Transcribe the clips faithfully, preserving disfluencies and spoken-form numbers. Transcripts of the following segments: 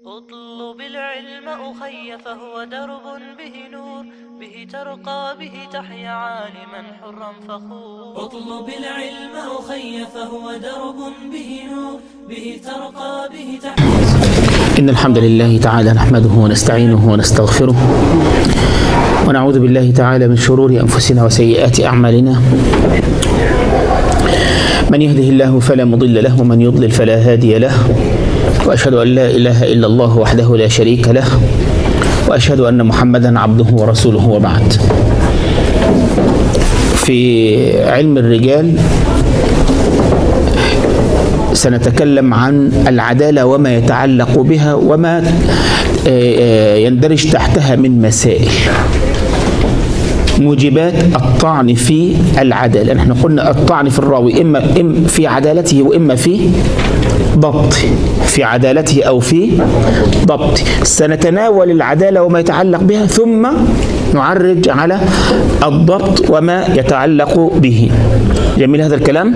اطلب العلم أخي فهو درب به نور، به ترقى به تحيا عالما حرا فخور. اطلب العلم أخي فهو درب به نور، به ترقى به تحيا. إن الحمد لله تعالى نحمده ونستعينه ونستغفره، ونعوذ بالله تعالى من شرور أنفسنا وسيئات أعمالنا. من يهده الله فلا مضل له، ومن يضلل فلا هادي له، وأشهد أن لا إله إلا الله وحده لا شريك له، وأشهد أن محمدا عبده ورسوله، وبعد. في علم الرجال سنتكلم عن العدالة وما يتعلق بها وما يندرج تحتها من مسائل. موجبات الطعن في العدالة، نحن قلنا الطعن في الراوي إما في عدالته وإما في ضبط، في عدالته أو في ضبط. سنتناول العدالة وما يتعلق بها، ثم نعرج على الضبط وما يتعلق به. جميل هذا الكلام.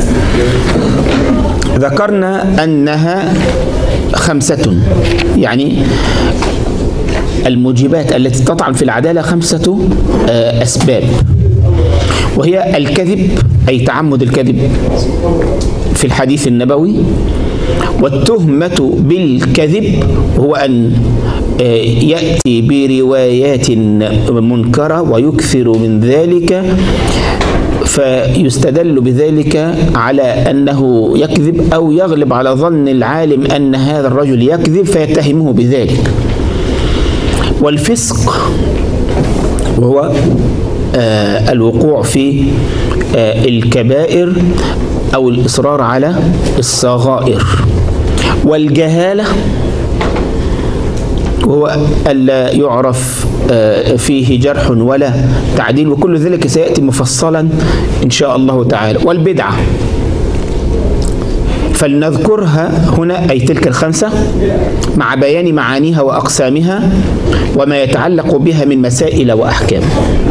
ذكرنا أنها خمسة، يعني الموجبات التي تطعن في العدالة خمسة أسباب، وهي الكذب، أي تعمد الكذب في الحديث النبوي، والتهمة بالكذب هو أن يأتي بروايات منكرة ويكثر من ذلك، فيستدل بذلك على أنه يكذب، أو يغلب على ظن العالم أن هذا الرجل يكذب فيتهمه بذلك. والفسق وهو آه الوقوع في آه الكبائر أو الإصرار على الصغائر. والجهالة وهو ألا يعرف آه فيه جرح ولا تعديل، وكل ذلك سيأتي مفصلا إن شاء الله تعالى. والبدعة فلنذكرها هنا، أي تلك الخمسة، مع بيان معانيها وأقسامها وما يتعلق بها من مسائل وأحكام.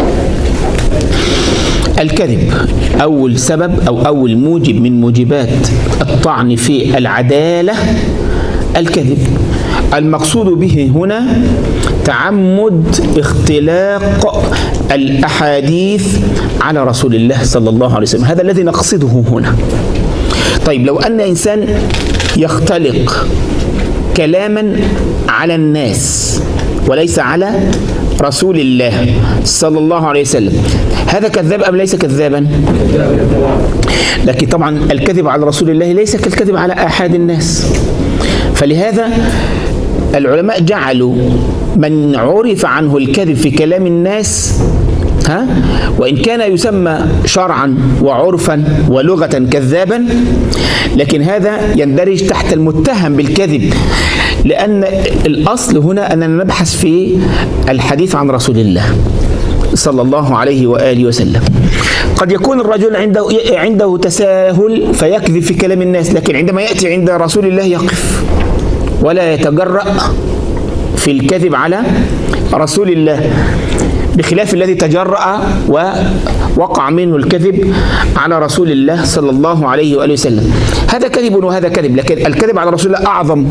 الكذب أول سبب أو أول موجب من موجبات الطعن في العدالة الكذب. المقصود به هنا تعمد اختلاق الأحاديث على رسول الله صلى الله عليه وسلم، هذا الذي نقصده هنا. طيب، لو أن إنسان يختلق كلاما على الناس وليس على رسول الله صلى الله عليه وسلم، هذا كذاب أم ليس كذابا؟ لكن طبعا الكذب على رسول الله ليس كالكذب على أحد الناس. فلهذا العلماء جعلوا من عرف عنه الكذب في كلام الناس، ها، وإن كان يسمى شرعا وعرفا ولغة كذابا، لكن هذا يندرج تحت المتهم بالكذب، لأن الأصل هنا أننا نبحث في الحديث عن رسول الله صلى الله عليه وآله وسلم. قد يكون الرجل عنده عنده تساهل فيكذب في كلام الناس، لكن عندما يأتي عند رسول الله يقف ولا يتجرأ في الكذب على رسول الله، بخلاف الذي تجرأ ووقع منه الكذب على رسول الله صلى الله عليه وآله وسلم. هذا كذب وهذا كذب، لكن الكذب على رسول الله أعظم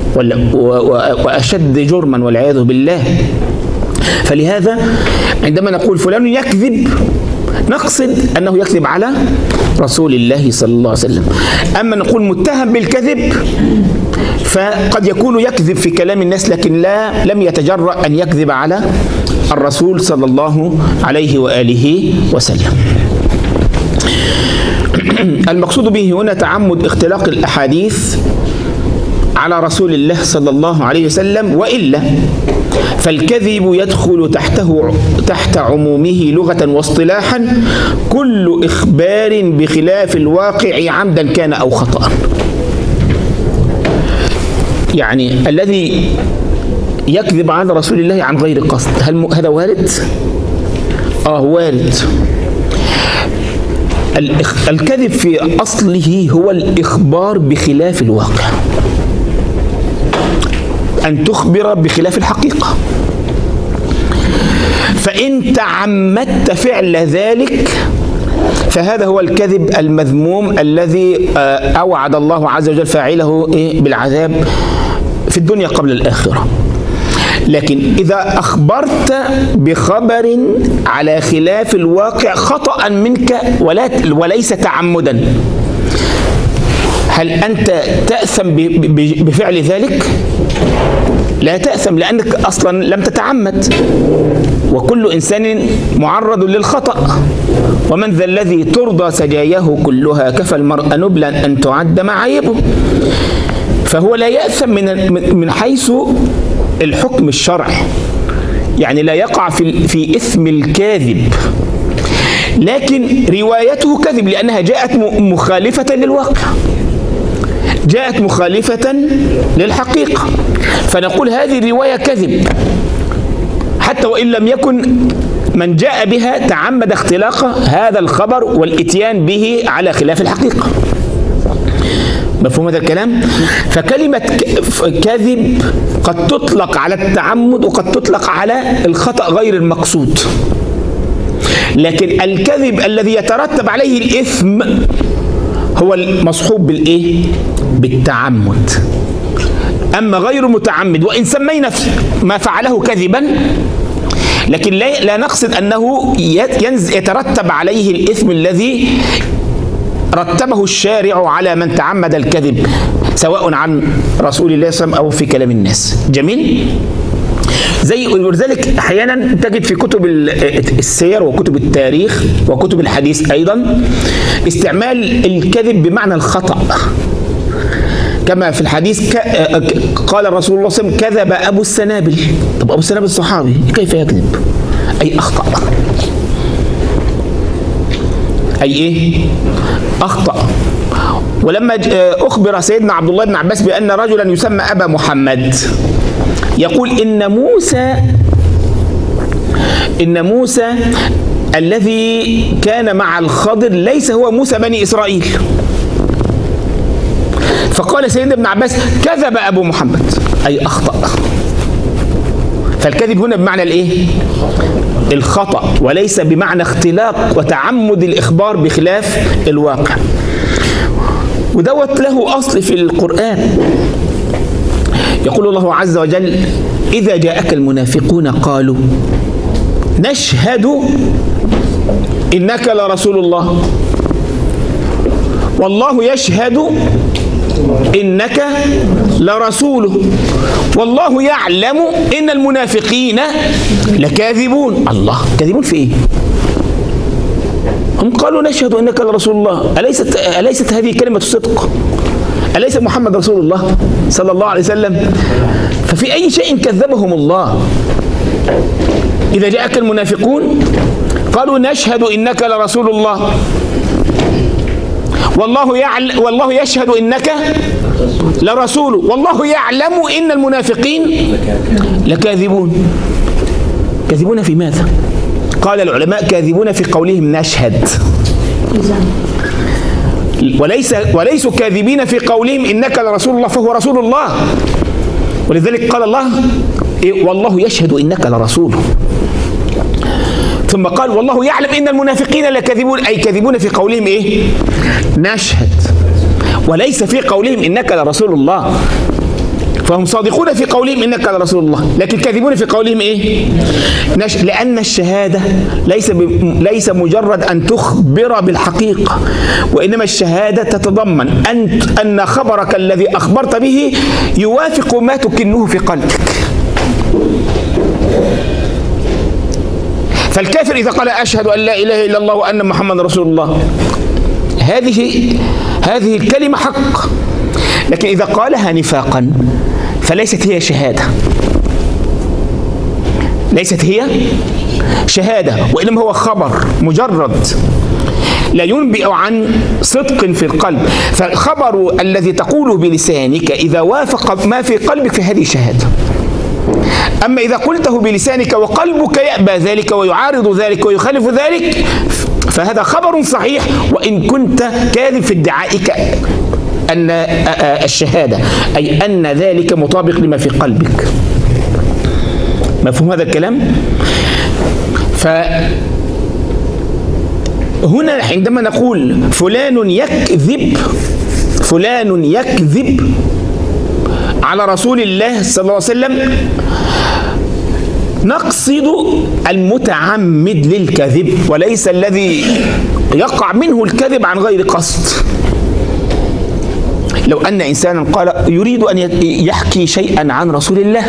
وأشد جرما والعياذ بالله. فلهذا عندما نقول فلان يكذب، نقصد أنه يكذب على رسول الله صلى الله عليه وسلم. أما نقول متهم بالكذب، فقد يكون يكذب في كلام الناس، لكن لا لم يتجرأ أن يكذب على الرسول صلى الله عليه وآله وسلم. المقصود به هنا تعمد اختلاق الأحاديث على رسول الله صلى الله عليه وسلم، وإلا فالكذب يدخل تحته تحت عمومه لغة واصطلاحا كل إخبار بخلاف الواقع عمدا كان أو خطأ. يعني الذي يكذب على رسول الله عن غير قصد، هل هذا وارد؟ آه وارد. الكذب في أصله هو الإخبار بخلاف الواقع، أن تخبر بخلاف الحقيقة. فإن تعمدت فعل ذلك فهذا هو الكذب المذموم الذي أوعد الله عز وجل فاعله بالعذاب في في الدنيا قبل الآخرة. لكن إذا أخبرت بخبر على خلاف الواقع خطأ منك ولا وليس تعمدا، هل أنت تأثم بفعل ذلك؟ لا تأثم، لأنك أصلا لم تتعمد، وكل إنسان معرض للخطأ. ومن ذا الذي ترضى سجاياه كلها كفى المرء نبلا أن تعد معايبه. فهو لا يأثم من من حيث الحكم الشرعي، يعني لا يقع في في إثم الكاذب، لكن روايته كذب لأنها جاءت مخالفة للواقع، جاءت مخالفة للحقيقة، فنقول هذه الرواية كذب حتى وإن لم يكن من جاء بها تعمد اختلاق هذا الخبر والإتيان به على خلاف الحقيقة. مفهوم هذا الكلام؟ فكلمة كذب قد تطلق على التعمد وقد تطلق على الخطأ غير المقصود، لكن الكذب الذي يترتب عليه الإثم هو المصحوب بالإيه؟ بالتعمد. أما غير متعمد وإن سمينا ما فعله كذبا، لكن لا, لا نقصد أنه يترتب عليه الإثم الذي رتبه الشارع على من تعمد الكذب، سواء عن رسول الله صلى الله عليه وسلم أو في كلام الناس. جميل؟ زي ولذلك أحيانا تجد في كتب السير وكتب التاريخ وكتب الحديث أيضا استعمال الكذب بمعنى الخطأ، كما في الحديث قال الرسول الله صلى الله عليه وسلم كذب أبو السنابل. طب أبو السنابل الصحابي كيف يكذب؟ أي أخطأ. أي إيه؟ أخطأ. ولما أخبر سيدنا عبد الله بن عباس بأن رجلا يسمى أبا محمد يقول إن موسى إن موسى الذي كان مع الخضر ليس هو موسى بني إسرائيل. فقال سيدنا ابن عباس كذب أبو محمد، أي أخطأ. فالكذب هنا بمعنى الإيه؟ الخطأ، وليس بمعنى اختلاق وتعمد الإخبار بخلاف الواقع. ودوت له أصل في القرآن. يقول الله عز وجل إذا جاءك المنافقون قالوا نشهد إنك لرسول الله والله يشهد إنك لرسوله والله يعلم إن المنافقين لكاذبون. الله، كاذبون في إيه؟ هم قالوا نشهد إنك لرسول الله، أليست أليست هذه كلمة صدق؟ أليس محمد رسول الله صلى الله عليه وسلم؟ ففي أي شيء كذبهم الله؟ إذا جاءك المنافقون قالوا نشهد إنك لرسول الله والله يعلم والله يشهد إنك لرسوله والله يعلم إن المنافقين لكاذبون. كاذبون في ماذا؟ قال العلماء كاذبون في قولهم نشهد، وليس وليسوا كاذبين في قولهم إنك لرسول الله فهو رسول الله. ولذلك قال الله والله يشهد إنك لرسوله، ثم قال والله يعلم إن المنافقين لكاذبون، أي كاذبون في قولهم إيه؟ نشهد، وليس في قولهم إنك لرسول الله. فهم صادقون في قولهم إنك لرسول الله، لكن كاذبون في قولهم إيه؟ نشهد. لأن الشهادة ليس ب... ليس مجرد أن تخبر بالحقيقة، وإنما الشهادة تتضمن أن أن خبرك الذي أخبرت به يوافق ما تكنه في قلبك. فالكافر إذا قال أشهد أن لا إله إلا الله وأن محمد رسول الله، هذه هذه الكلمة حق، لكن إذا قالها نفاقا فليست هي شهادة، ليست هي شهادة، وإنما هو خبر مجرد لا ينبئ عن صدق في القلب. فالخبر الذي تقوله بلسانك إذا وافق ما في قلبك فهذه شهادة. أما إذا قلته بلسانك وقلبك يأبى ذلك ويعارض ذلك ويخالف ذلك فهذا خبر صحيح، وإن كنت كاذب في ادعائك أن الشهادة، أي أن ذلك مطابق لما في قلبك. مفهوم هذا الكلام؟ فهنا عندما نقول فلان يكذب، فلان يكذب على رسول الله صلى الله عليه وسلم نقصد المتعمد للكذب وليس الذي يقع منه الكذب عن غير قصد. لو أن إنسانا قال يريد أن يحكي شيئا عن رسول الله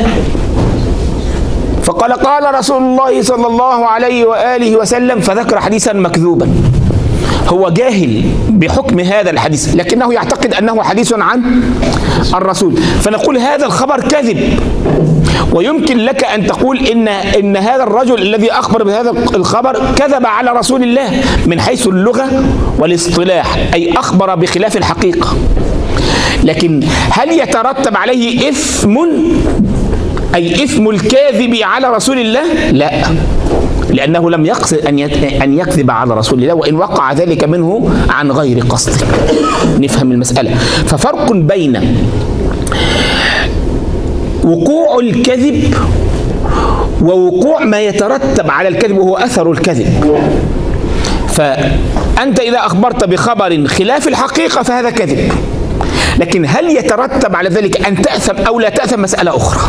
فقال قال رسول الله صلى الله عليه وآله وسلم فذكر حديثا مكذوبا، هو جاهل بحكم هذا الحديث لكنه يعتقد أنه حديث عن الرسول، فنقول هذا الخبر كذب. ويمكن لك أن تقول إن إن هذا الرجل الذي أخبر بهذا الخبر كذب على رسول الله من حيث اللغة والاصطلاح، أي أخبر بخلاف الحقيقة. لكن هل يترتب عليه إثم أي إثم الكاذب على رسول الله؟ لا، لأنه لم يقصد أن يكذب على رسول الله وإن وقع ذلك منه عن غير قصد. نفهم المسألة. ففرق بين وقوع الكذب ووقوع ما يترتب على الكذب وهو أثر الكذب. فأنت إذا أخبرت بخبر خلاف الحقيقة فهذا كذب، لكن هل يترتب على ذلك أن تأثم أو لا تأثم مسألة أخرى.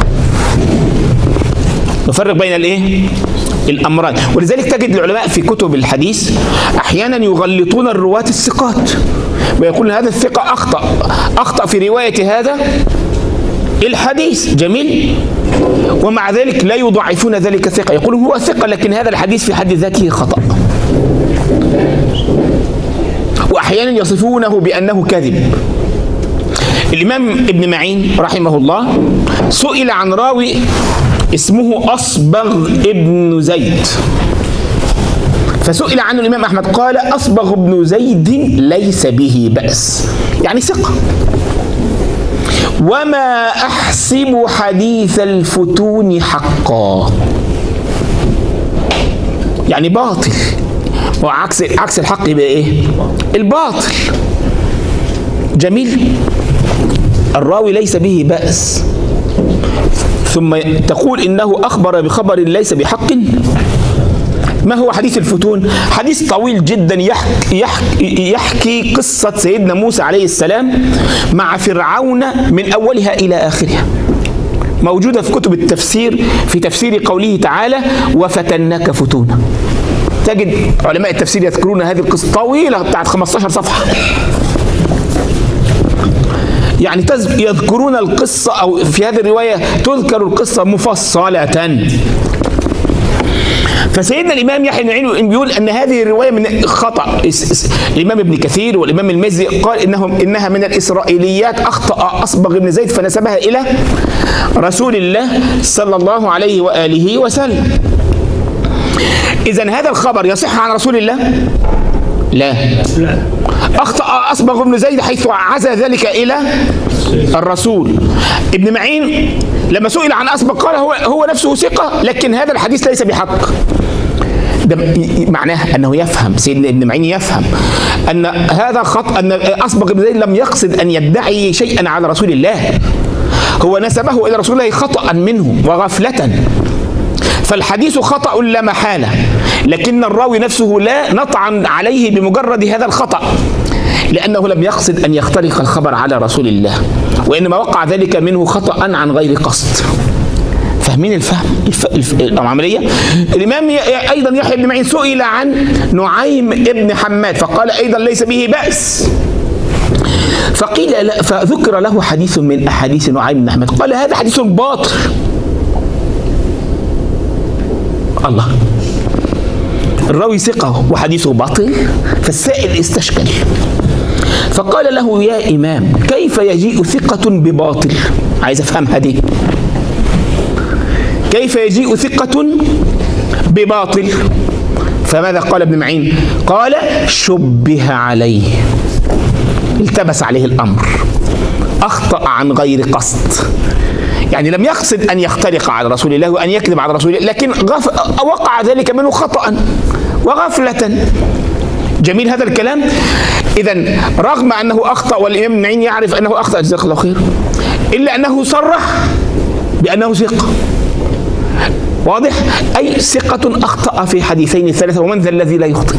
نفرق بين الإيه؟ الأمران. ولذلك تجد العلماء في كتب الحديث أحيانا يغلطون الرواة الثقات ويقول هذا الثقة أخطأ أخطأ في رواية هذا الحديث، جميل، ومع ذلك لا يضعفون ذلك الثقة، يقولون هو ثقة لكن هذا الحديث في حد ذاته خطأ. وأحيانا يصفونه بأنه كذب. الإمام ابن معين رحمه الله سئل عن راوي اسمه أصبغ ابن زيد، فسئل عنه الإمام أحمد قال أصبغ ابن زيد ليس به بأس، يعني ثقة. وما أحسب حديث الفتون حقا، يعني باطل، وعكس عكس الحق يبقى إيه؟ الباطل. جميل. الراوي ليس به بأس ثم تقول إنه أخبر بخبر ليس بحق. ما هو حديث الفتون؟ حديث طويل جدا يحكي, يحكي, يحكي قصة سيدنا موسى عليه السلام مع فرعون من أولها إلى آخرها، موجودة في كتب التفسير في تفسير قوله تعالى وفتناك فتونا. تجد علماء التفسير يذكرون هذه القصة طويلة بتاعت خمسة عشر صفحة، يعني يذكرون القصة أو في هذه الرواية تذكر القصة مفصلة. فسيدنا الإمام يحيى بن معين بيقول أن هذه الرواية من خطأ. الإمام ابن كثير والإمام المزي قال إنهم إنها من الإسرائيليات، أخطأ أصبغ بن زيد فنسبها إلى رسول الله صلى الله عليه وآله وسلم. إذن هذا الخبر يصح عن رسول الله؟ لا. أخطأ أصبغ بن زيد حيث عزى ذلك إلى الرسول. ابن معين لما سئل عن أصبغ قال هو هو نفسه ثقة لكن هذا الحديث ليس بحق. ده معناه أنه يفهم، سيدنا ابن معين يفهم أن هذا خطأ، أن أصبغ بن زيد لم يقصد أن يدعي شيئا على رسول الله، هو نسبه إلى رسول الله خطأ منه وغفلة، فالحديث خطأ لا محالة، لكن الراوي نفسه لا نطعن عليه بمجرد هذا الخطأ لأنه لم يقصد أن يخترق الخبر على رسول الله، وإنما وقع ذلك منه خطأ عن غير قصد. فاهمين الفهم الف... الف... العملية؟ الإمام أيضا يحيى بن معين سئل عن نعيم ابن حماد فقال أيضا ليس به بأس، فقيل لا، فذكر له حديث من أحاديث نعيم بن حماد قال هذا حديث باطل. الله، الراوي ثقة وحديثه باطل، فالسائل استشكل فقال له يا إمام كيف يجيء ثقة بباطل؟ عايز أفهم هذه، كيف يجيء ثقة بباطل؟ فماذا قال ابن معين؟ قال شبه عليه، التبس عليه الأمر، أخطأ عن غير قصد، يعني لم يقصد أن يخترق على رسول الله وأن يكذب على رسول الله، لكن غف... وقع ذلك منه خطأ وغفلة. جميل هذا الكلام. إذن رغم أنه أخطأ والإمام ابن معين يعرف أنه أخطأ جزاك الله خير، إلا أنه صرح بأنه ثقة. واضح؟ أي ثقة أخطأ في حديثين الثلاثة، ومن ذا الذي لا يخطئ؟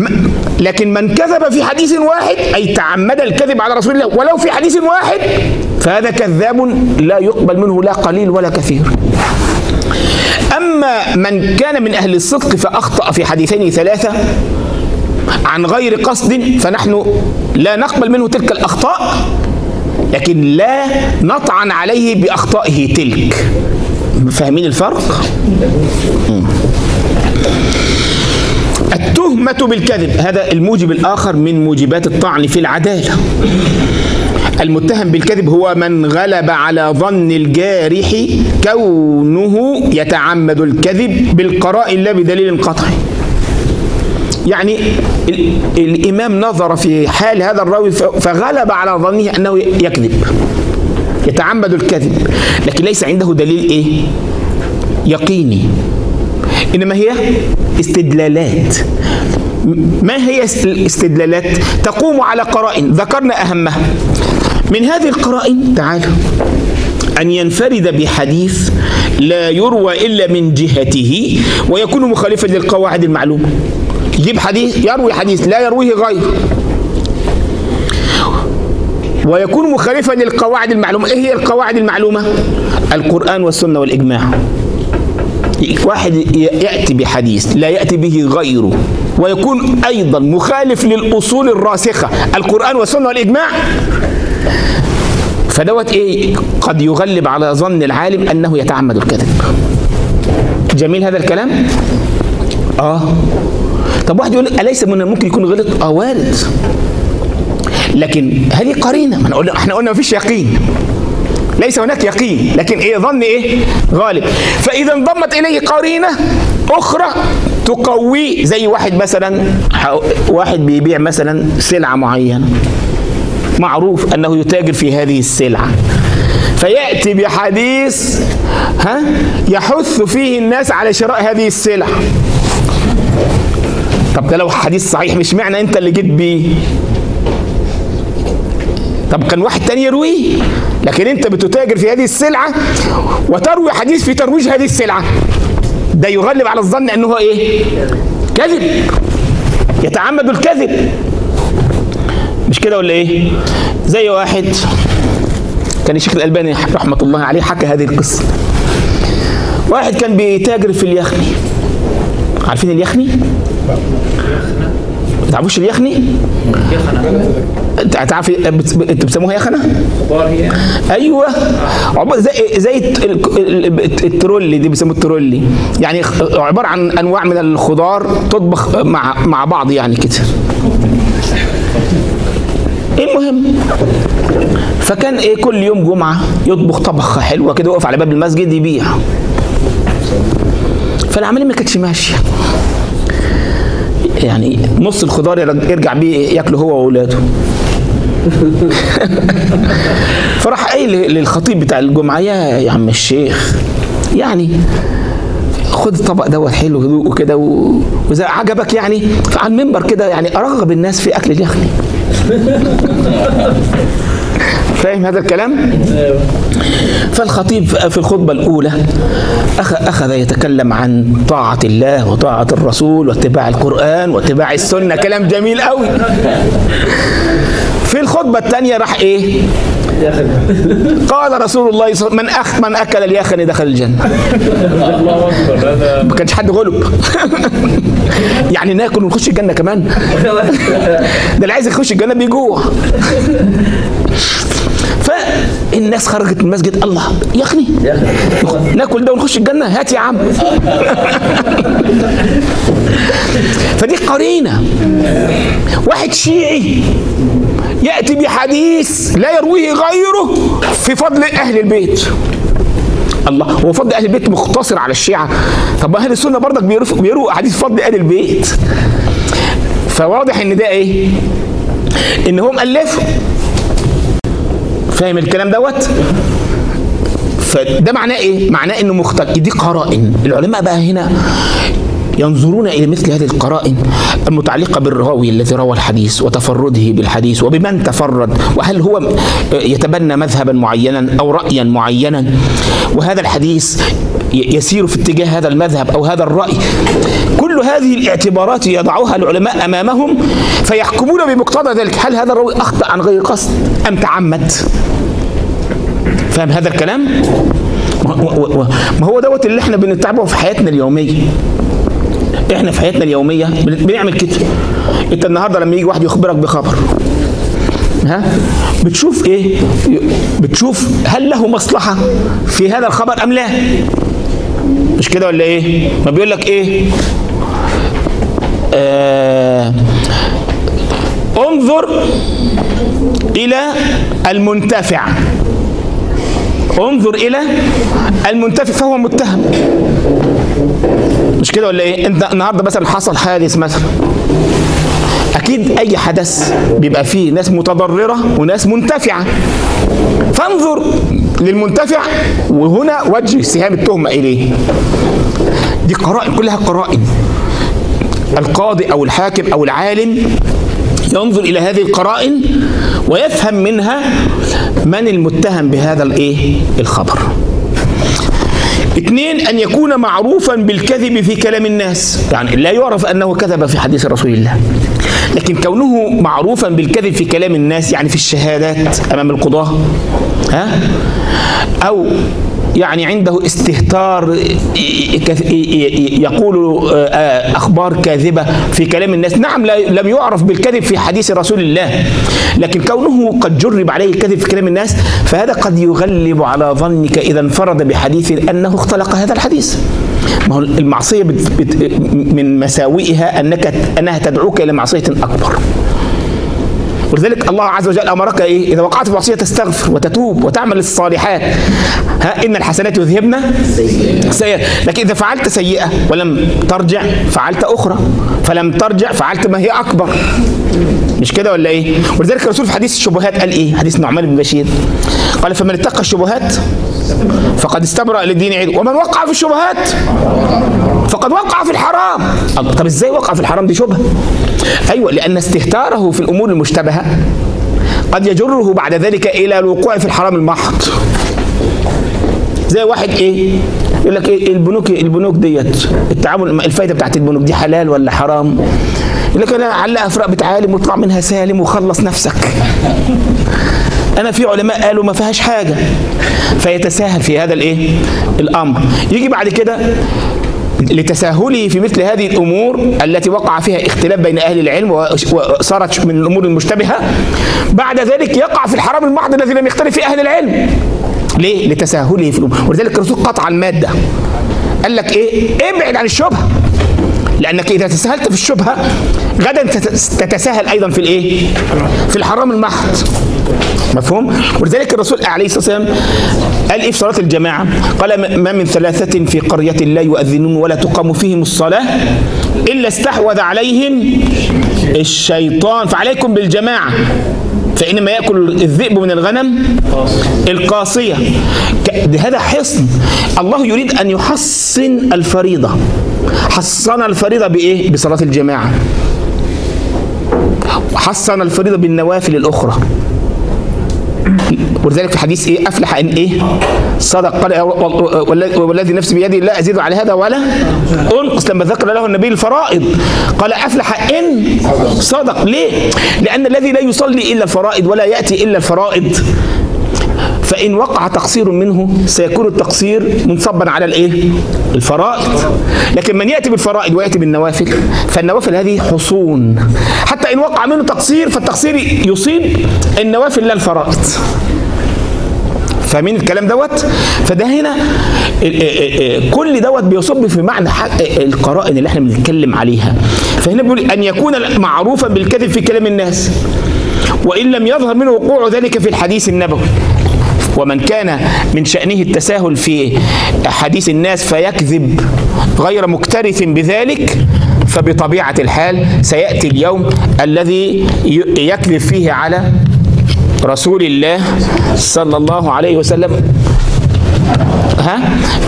لكن من كذب في حديث واحد أي تعمد الكذب على رسول الله ولو في حديث واحد فهذا كذاب لا يقبل منه لا قليل ولا كثير. أما من كان من أهل الصدق فأخطأ في حديثين ثلاثة عن غير قصد فنحن لا نقبل منه تلك الأخطاء، لكن لا نطعن عليه بأخطائه تلك. فاهمين الفرق؟ التهمة بالكذب هذا الموجب الآخر من موجبات الطعن في العدالة. المتهم بالكذب هو من غلب على ظن الجارح كونه يتعمد الكذب بالقرائن لا بدليل قطعي. يعني الإمام نظر في حال هذا الراوي فغلب على ظنه أنه يكذب، يتعمد الكذب، لكن ليس عنده دليل إيه؟ يقيني، إنما هي استدلالات. ما هي الاستدلالات؟ تقوم على قرائن ذكرنا أهمها. من هذه القرائن تعالوا أن ينفرد بحديث لا يروى إلا من جهته ويكون مخالفا للقواعد المعلومة. يجيب حديث يروي حديث لا يرويه غيره ويكون مخالفا للقواعد المعلومة. إيه هي القواعد المعلومة؟ القرآن والسنة والإجماع. واحد يأتي بحديث لا يأتي به غيره ويكون أيضا مخالف للأصول الراسخة القرآن والسنة والإجماع، فدوت إيه؟ قد يغلب على ظن العالم أنه يتعمد الكذب. جميل هذا الكلام؟ آه طب واحد يقول أليس من ممكن يكون غلط؟ آه وارد، لكن هذه قرينة. ما نقول احنا قلنا مفيش يقين، ليس هناك يقين، لكن ايه؟ ظن ايه؟ غالب. فاذا انضمت اليه قرينة اخرى تقويه، زي واحد مثلا واحد بيبيع مثلا سلعة معينة معروف انه يتاجر في هذه السلعة، فيأتي بحديث ها يحث فيه الناس على شراء هذه السلعة. طب ده لو حديث صحيح مش معنى انت اللي جيت بيه، طب كان واحد تاني يرويه، لكن انت بتتاجر في هذه السلعة وتروي حديث في ترويج هذه السلعة، ده يغلب على الظن انه ايه؟ كذب، يتعمد الكذب. مش كده ولا ايه؟ زي واحد كان الشيخ الألباني رحمة الله عليه حكى هذه القصة. واحد كان بيتاجر في اليخني. عارفين اليخني؟ ما تعرفوش اليخني؟ تعرف انتوا بتسموها يخنه؟ ايوه زي زي الترولي دي، بيسموه الترولي، يعني عباره عن انواع من الخضار تطبخ مع مع بعض يعني كده. المهم فكان ايه كل يوم جمعه يطبخ طبخه حلوه كده، وقف على باب المسجد يبيع. فالعمليه ما كانتش ماشيه، يعني نص الخضار يرجع بيه ياكله هو واولاده. فراح قايل للخطيب بتاع الجمعه يا يا عم الشيخ، يعني خد الطبق دوت حلو هدوء وكده، واذا عجبك يعني على المنبر كده يعني ارغب الناس في اكل اليخني. فاهم هذا الكلام؟ فالخطيب في الخطبة الأولى أخذ يتكلم عن طاعة الله وطاعة الرسول واتباع القرآن واتباع السنة، كلام جميل قوي. في الخطبة الثانية راح إيه؟ قال رسول الله صلى الله عليه وسلم من أخ من أكل اليخن دخل الجنة. ما كانش حد غلب. يعني ناكل ونخش الجنة كمان؟ ده اللي عايز يخش الجنة بيجوع. فالناس خرجت من المسجد، الله يخني ناكل ده ونخش الجنة، هات يا عم. فدي قرينة. واحد شيعي يأتي بحديث لا يرويه غيره في فضل أهل البيت. الله، هو فضل أهل البيت مختصر على الشيعة؟ طب أهل السنة برضك بيرووا حديث فضل أهل البيت. فواضح إن ده إيه؟ إن هم ألفوا. فاهم الكلام دوت؟ فده معناه إيه؟ معناه إنه مختلف. دي قرائن. العلماء بقى هنا ينظرون إلى مثل هذه القرائن المتعلقة بالراوي الذي روى الحديث وتفرده بالحديث وبمن تفرد، وهل هو يتبنى مذهبا معينا أو رأيا معينا، وهذا الحديث يسير في اتجاه هذا المذهب أو هذا الرأي. كل هذه الاعتبارات يضعوها العلماء أمامهم فيحكمون بمقتضى ذلك. هل هذا الراوي أخطأ عن غير قصد أم تعمد؟ فاهم هذا الكلام؟ ما هو دوت اللي احنا بنتعبه في حياتنا اليوميه. احنا في حياتنا اليوميه بنعمل كده. انت النهارده لما يجي واحد يخبرك بخبر، ها، بتشوف ايه؟ بتشوف هل له مصلحه في هذا الخبر ام لا؟ مش كده ولا ايه؟ ما بيقول لك ايه؟ آه انظر الى المنتفع، انظر الى المنتفع فهو متهم. مش كده ولا ايه؟ انت النهارده مثلا حصل حادث مثلا، اكيد اي حدث بيبقى فيه ناس متضرره وناس منتفعه، فانظر للمنتفع وهنا وجه سهام التهمه اليه. دي قرائن، كلها قرائن. القاضي او الحاكم او العالم ينظر الى هذه القرائن ويفهم منها من المتهم بهذا الايه الخبر. اثنين، ان يكون معروفا بالكذب في كلام الناس، يعني لا يعرف انه كذب في حديث رسول الله، لكن كونه معروفا بالكذب في كلام الناس، يعني في الشهادات امام القضاة، ها، او يعني عنده استهتار يقول أخبار كاذبة في كلام الناس. نعم لم يعرف بالكذب في حديث رسول الله، لكن كونه قد جرب عليه الكذب في كلام الناس فهذا قد يغلب على ظنك إذا انفرد بحديث أنه اختلق هذا الحديث. ما هو المعصية بت بت من مساوئها أنك أنها تدعوك إلى معصية أكبر. ولذلك الله عز وجل أمرك إيه؟ إذا وقعت في معصية تستغفر وتتوب وتعمل الصالحات، ها، إن الحسنات يذهبن سيئات. لكن إذا فعلت سيئة ولم ترجع فعلت أخرى، فلم ترجع فعلت ما هي أكبر. مش كده ولا إيه؟ ولذلك الرسول في حديث الشبهات قال إيه؟ حديث نعمان بن بشير قال: فمن اتقى الشبهات فقد استبرأ للدين عدو، ومن وقع في الشبهات فقد وقع في الحرام. طب إزاي وقع في الحرام؟ دي شبهة. أيوة، لأن استهتاره في الأمور المشتبهة قد يجره بعد ذلك إلى الوقوع في الحرام المحض. زي واحد إيه يقول لك إيه البنوك البنوك ديت التعامل الفايدة بتاعت البنوك دي حلال ولا حرام؟ يقول لك أنا علقها في رقبة عالم واطلع منها سالم وخلص نفسك. أنا في علماء قالوا ما فيهاش حاجة، فيتساهل في هذا الإيه الأمر. يجي بعد كده لتساهله في مثل هذه الأمور التي وقع فيها اختلاف بين أهل العلم وصارت من الأمور المشتبهة، بعد ذلك يقع في الحرام المحض الذي لم يختلف في أهل العلم. ليه؟ لتساهله في الأمور. ولذلك الرسول قطع المادة، قال لك إيه؟ ابعد عن الشبهة، لأنك إذا تساهلت في الشبهة غدا تتساهل أيضا في الإيه؟ في الحرام المحض. مفهوم؟ ولذلك الرسول عليه الصلاة والسلام قال إيه في صلاة الجماعة؟ قال: ما من ثلاثة في قرية لا يؤذنون ولا تقام فيهم الصلاة إلا استحوذ عليهم الشيطان، فعليكم بالجماعة فإنما يأكل الذئب من الغنم القاصية. هذا حصن. الله يريد أن يحصن الفريضة. حصن الفريضة بإيه؟ بصلاة الجماعة. حصن الفريضة بالنوافل الأخرى. ولذلك في حديث ايه افلح ان ايه صدق، قال والذي نفسي بيده لا ازيد على هذا ولا انقص. لما ذكر له النبي الفرائض قال افلح ان صدق. ليه؟ لان الذي لا يصلي الا الفرائض ولا ياتي الا الفرائض فإن وقع تقصير منه سيكون التقصير منصبا على الايه الفرائض. لكن من يأتي بالفرائض ويأتي بالنوافل فالنوافل هذه حصون، حتى إن وقع منه تقصير فالتقصير يصيب النوافل لا الفرائض. فاهمين الكلام دوت؟ فده هنا كل دوت بيصب في معنى القرائن اللي احنا بنتكلم عليها. فهنا بيقول أن يكون معروفا بالكذب في كلام الناس وإن لم يظهر منه وقوع ذلك في الحديث النبوي. ومن كان من شأنه التساهل في حديث الناس فيكذب غير مكترث بذلك فبطبيعة الحال سيأتي اليوم الذي يكذب فيه على رسول الله صلى الله عليه وسلم، ها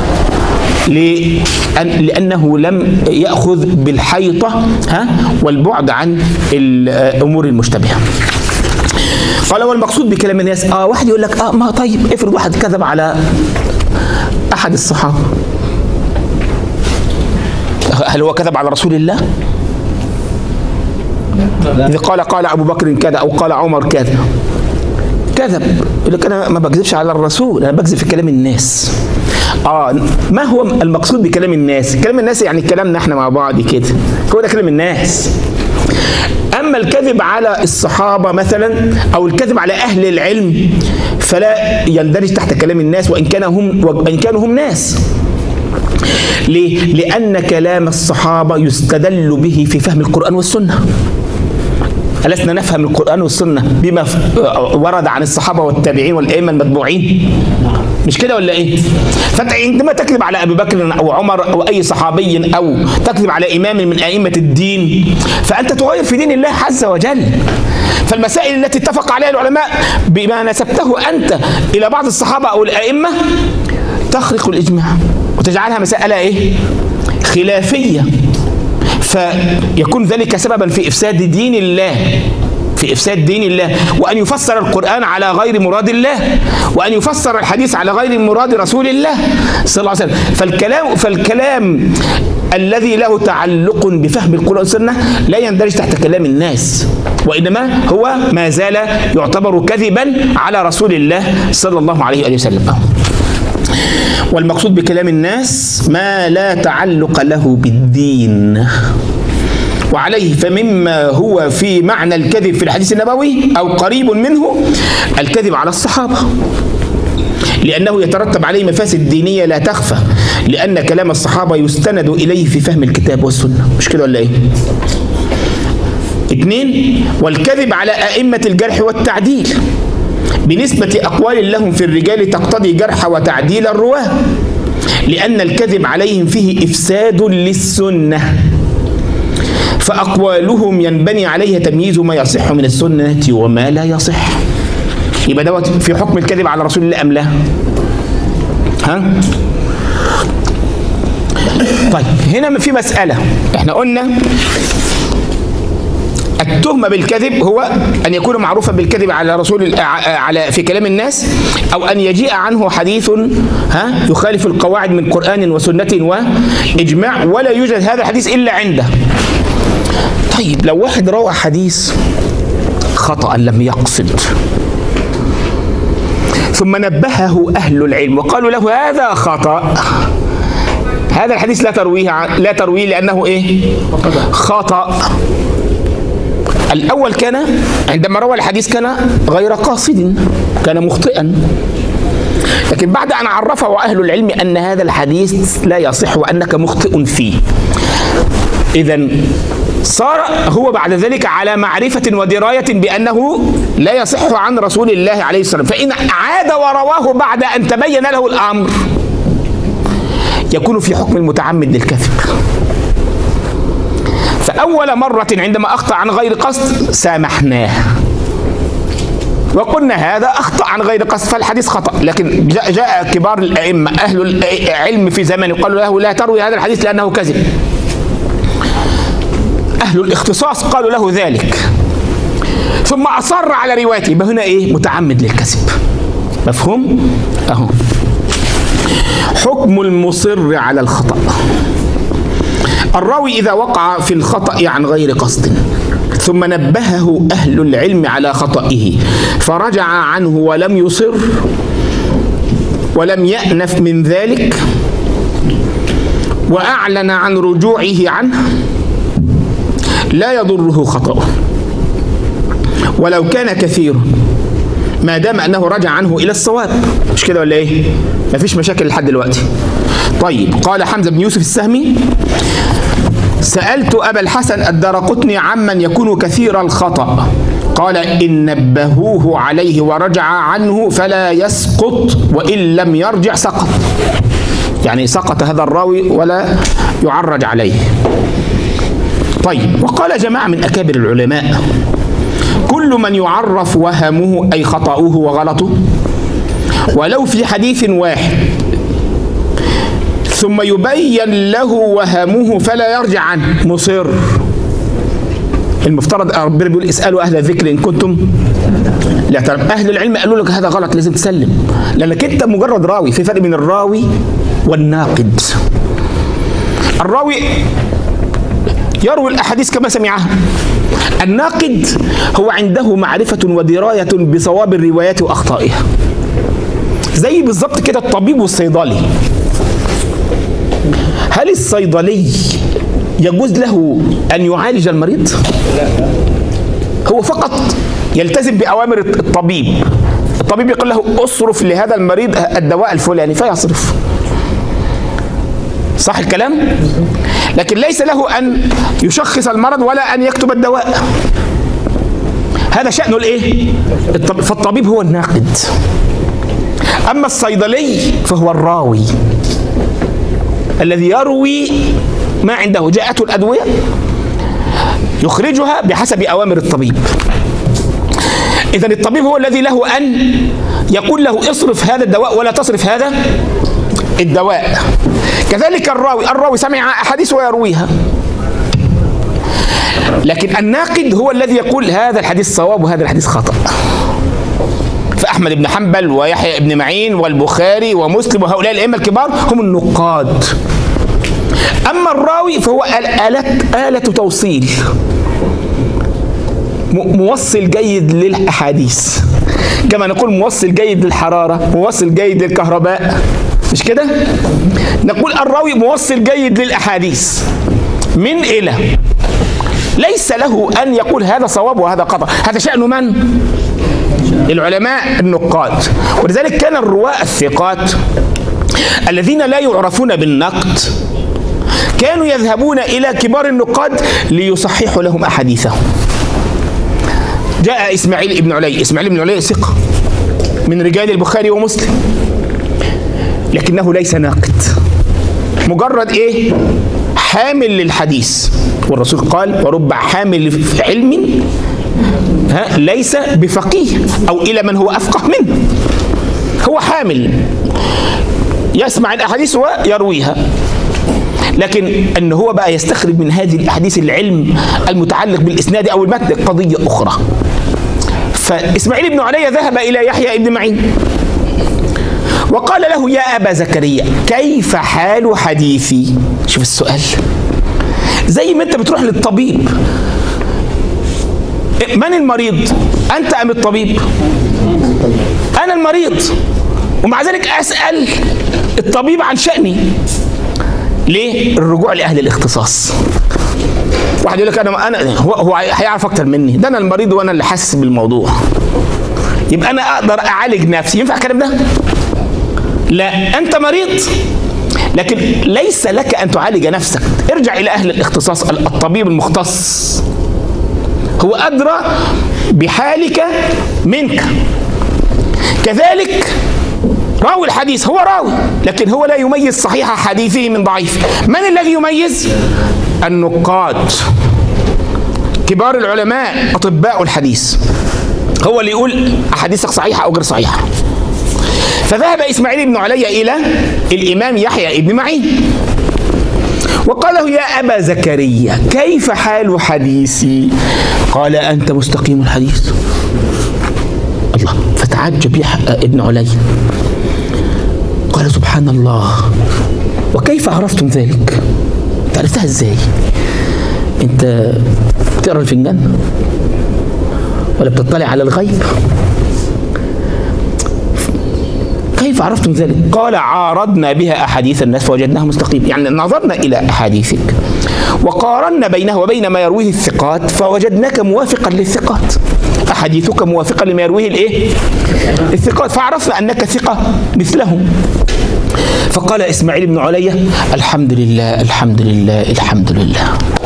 لأنه لم يأخذ بالحيطة ها والبعد عن الأمور المشتبهة. قال: والمقصود بكلام الناس اه واحد يقول لك اه ما طيب افرض واحد كذب على احد الصحابه، هل هو كذب على رسول الله؟ اذا قال قال ابو بكر كذا او قال عمر كذا كذب، يقول لك انا ما بكذبش على الرسول، انا بكذب في كلام الناس. اه ما هو المقصود بكلام الناس؟ كلام الناس يعني كلامنا احنا مع بعض كده، هو ده كلام الناس. اما الكذب على الصحابه مثلا او الكذب على اهل العلم فلا يندرج تحت كلام الناس، وان كان هم وان كانوا هم ناس. ليه؟ لان كلام الصحابه يستدل به في فهم القران والسنه. ألسنا نفهم القرآن والسنة بما ورد عن الصحابة والتابعين والأئمة المتبوعين؟ مش كده ولا إيه؟ فأنت عندما تكذب على أبي بكر أو عمر أو أي صحابي أو تكذب على إمام من أئمة الدين فأنت تغير في دين الله عز وجل. فالمسائل التي اتفق عليها العلماء بما نسبته أنت إلى بعض الصحابة أو الأئمة تخرق الإجماع وتجعلها مسألة إيه؟ خلافية، فيكون ذلك سببا في إفساد دين الله، في إفساد دين الله، وأن يفسر القرآن على غير مراد الله، وأن يفسر الحديث على غير مراد رسول الله صلى الله عليه وسلم. فالكلام فالكلام الذي له تعلق بفهم القرآن والسنة لا يندرج تحت كلام الناس، وإنما هو ما زال يعتبر كذبا على رسول الله صلى الله عليه وسلم. والمقصود بكلام الناس ما لا تعلق له بالدين. وعليه فمما هو في معنى الكذب في الحديث النبوي أو قريب منه الكذب على الصحابة، لأنه يترتب عليه مفاسد دينية لا تخفى، لأن كلام الصحابة يستند إليه في فهم الكتاب والسنة. مش كده ولا إيه؟ اثنين، والكذب على أئمة الجرح والتعديل بنسبة أقوال لهم في الرجال تقتضي جرح وتعديل الرواة، لأن الكذب عليهم فيه إفساد للسنة، فأقوالهم ينبني عليها تمييز ما يصح من السنة وما لا يصح. يبقى دوت في حكم الكذب على رسول الله أم لا؟ ها؟ طيب هنا في مسألة، احنا قلنا التهمة بالكذب هو أن يكون معروفا بالكذب على رسول على في كلام الناس، أو أن يجيء عنه حديث ها يخالف القواعد من قرآن وسنة وإجماع ولا يوجد هذا الحديث إلا عنده. طيب لو واحد روى حديث خطأ لم يقصد ثم نبهه أهل العلم وقالوا له هذا خطأ، هذا الحديث لا ترويه لا ترويه لأنه إيه؟ خطأ. الأول كان عندما روى الحديث كان غير قاصد، كان مخطئا، لكن بعد أن عرفه أهل العلم أن هذا الحديث لا يصح وأنك مخطئ فيه، إذن صار هو بعد ذلك على معرفة ودراية بأنه لا يصح عن رسول الله عليه الصلاة والسلام، فإن عاد ورواه بعد أن تبين له الأمر يكون في حكم المتعمد للكذب. فأول مرة عندما أخطأ عن غير قصد سامحناه وقلنا هذا أخطأ عن غير قصد فالحديث خطأ، لكن جاء, جاء كبار الأئمة أهل العلم في زمانه قالوا له لا تروي هذا الحديث لأنه كذب. أهل الاختصاص قالوا له ذلك ثم أصر على روايته، يبقى هنا إيه؟ متعمد للكذب. مفهوم؟ أهو حكم المصر على الخطأ. الراوي إذا وقع في الخطأ عن غير قصد ثم نبهه أهل العلم على خطئه فرجع عنه ولم يصر ولم يأنف من ذلك وأعلن عن رجوعه عنه لا يضره خطأه ولو كان كثير ما دام أنه رجع عنه إلى الصواب. مش كده ولا إيه؟ مفيش مشاكل لحد دلوقتي. طيب قال حمزة بن يوسف السهمي سألت أبا الحسن الدارقطني عمن يكون كثير الخطأ قال إن نبهوه عليه ورجع عنه فلا يسقط وإن لم يرجع سقط، يعني سقط هذا الراوي ولا يعرج عليه. طيب وقال جماعة من أكابر العلماء كل من يعرف وهمه أي خطأه وغلطه ولو في حديث واحد ثم يبين له وهمه فلا يرجع عنه مصر. المفترض ربنا بيقول اسألوا أهل الذكر إن كنتم لا تعلمون. أهل العلم قالوا لك هذا غلط لازم تسلم، لأنك أنت مجرد راوي. في فرق بين الراوي والناقد. الراوي يروي الأحاديث كما سمعها الناقد هو عنده معرفة ودراية بصواب الروايات وأخطائها، زي بالظبط كده الطبيب والصيدلي. هل الصيدلي يجوز له أن يعالج المريض؟ هو فقط يلتزم بأوامر الطبيب. الطبيب يقول له اصرف لهذا المريض الدواء الفلاني فيصرف، صح الكلام؟ لكن ليس له أن يشخص المرض ولا أن يكتب الدواء. هذا شأنه الإيه؟ الطبيب. فالطبيب هو الناقد. أما الصيدلي فهو الراوي الذي يروي ما عنده، جاءته الأدوية يخرجها بحسب أوامر الطبيب. إذن الطبيب هو الذي له أن يقول له اصرف هذا الدواء ولا تصرف هذا الدواء. كذلك الراوي، الراوي سمع أحاديث ويرويها، لكن الناقد هو الذي يقول هذا الحديث صواب وهذا الحديث خطأ. فأحمد بن حنبل ويحيى بن معين والبخاري ومسلم وهؤلاء الأئمة الكبار هم النقاد. أما الراوي فهو آلة آلة توصيل، موصل جيد للأحاديث، كما نقول موصل جيد للحرارة، موصل جيد للكهرباء، مش كده؟ نقول الراوي موصل جيد للأحاديث من إلى، ليس له أن يقول هذا صواب وهذا خطأ. هذا شأن من؟ العلماء النقاد. ولذلك كان الرواة الثقات الذين لا يعرفون بالنقد كانوا يذهبون إلى كبار النقاد ليصححوا لهم أحاديثهم. جاء إسماعيل بن علي، إسماعيل بن علي ثقة من رجال البخاري ومسلم، لكنه ليس ناقد، مجرد إيه؟ حامل للحديث. والرسول قال ورب حامل علم ها ليس بفقيه، أو إلى من هو أفقه منه. هو حامل يسمع الأحاديث ويرويها، لكن أنه هو بقى يستخرج من هذه الأحاديث العلم المتعلق بالإسناد أو المتن قضية أخرى. فإسماعيل بن علي ذهب إلى يحيى بن معين وقال له يا أبا زكريا كيف حال حديثي؟ شوف السؤال، زي ما أنت بتروح للطبيب، من المريض؟ أنت أم الطبيب؟ أنا المريض، ومع ذلك أسأل الطبيب عن شأني. ليه؟ الرجوع لأهل الاختصاص. واحد يقول لك أنا أنا هو هو هيعرف أكتر مني، ده أنا المريض وأنا اللي حاسس بالموضوع، يبقى أنا أقدر أعالج نفسي. ينفع الكلام ده؟ لا، أنت مريض لكن ليس لك أن تعالج نفسك. ارجع إلى أهل الاختصاص، الطبيب المختص هو أدرى بحالك منك. كذلك راوي الحديث هو راوي، لكن هو لا يميز صحيح حديثه من ضعيف. من الذي يميز؟ النقاد، كبار العلماء، أطباء الحديث، هو اللي يقول أحاديثك صحيحة أو غير صحيحة. فذهب إسماعيل بن علي إلى الإمام يحيى بن معين وقال له يا أبا زكريا كيف حال حديثي؟ قال أنت مستقيم الحديث. الله، فتعجب يحيى ابن علي، قال سبحان الله، وكيف عرفتم ذلك؟ عرفتها ازاي؟ انت بتقرا الفنجان ولا بتطلع على الغيب؟ كيف عرفتم ذلك؟ قال عارضنا بها أحاديث الناس فوجدناها مستقيم. يعني نظرنا إلى أحاديثك وقارنا بينه وبين ما يرويه الثقات فوجدناك موافقا للثقات، أحاديثك موافقة لما يرويه الإيه؟ الثقات، فعرفنا أنك ثقة مثلهم. فقال إسماعيل بن علي الحمد لله الحمد لله الحمد لله.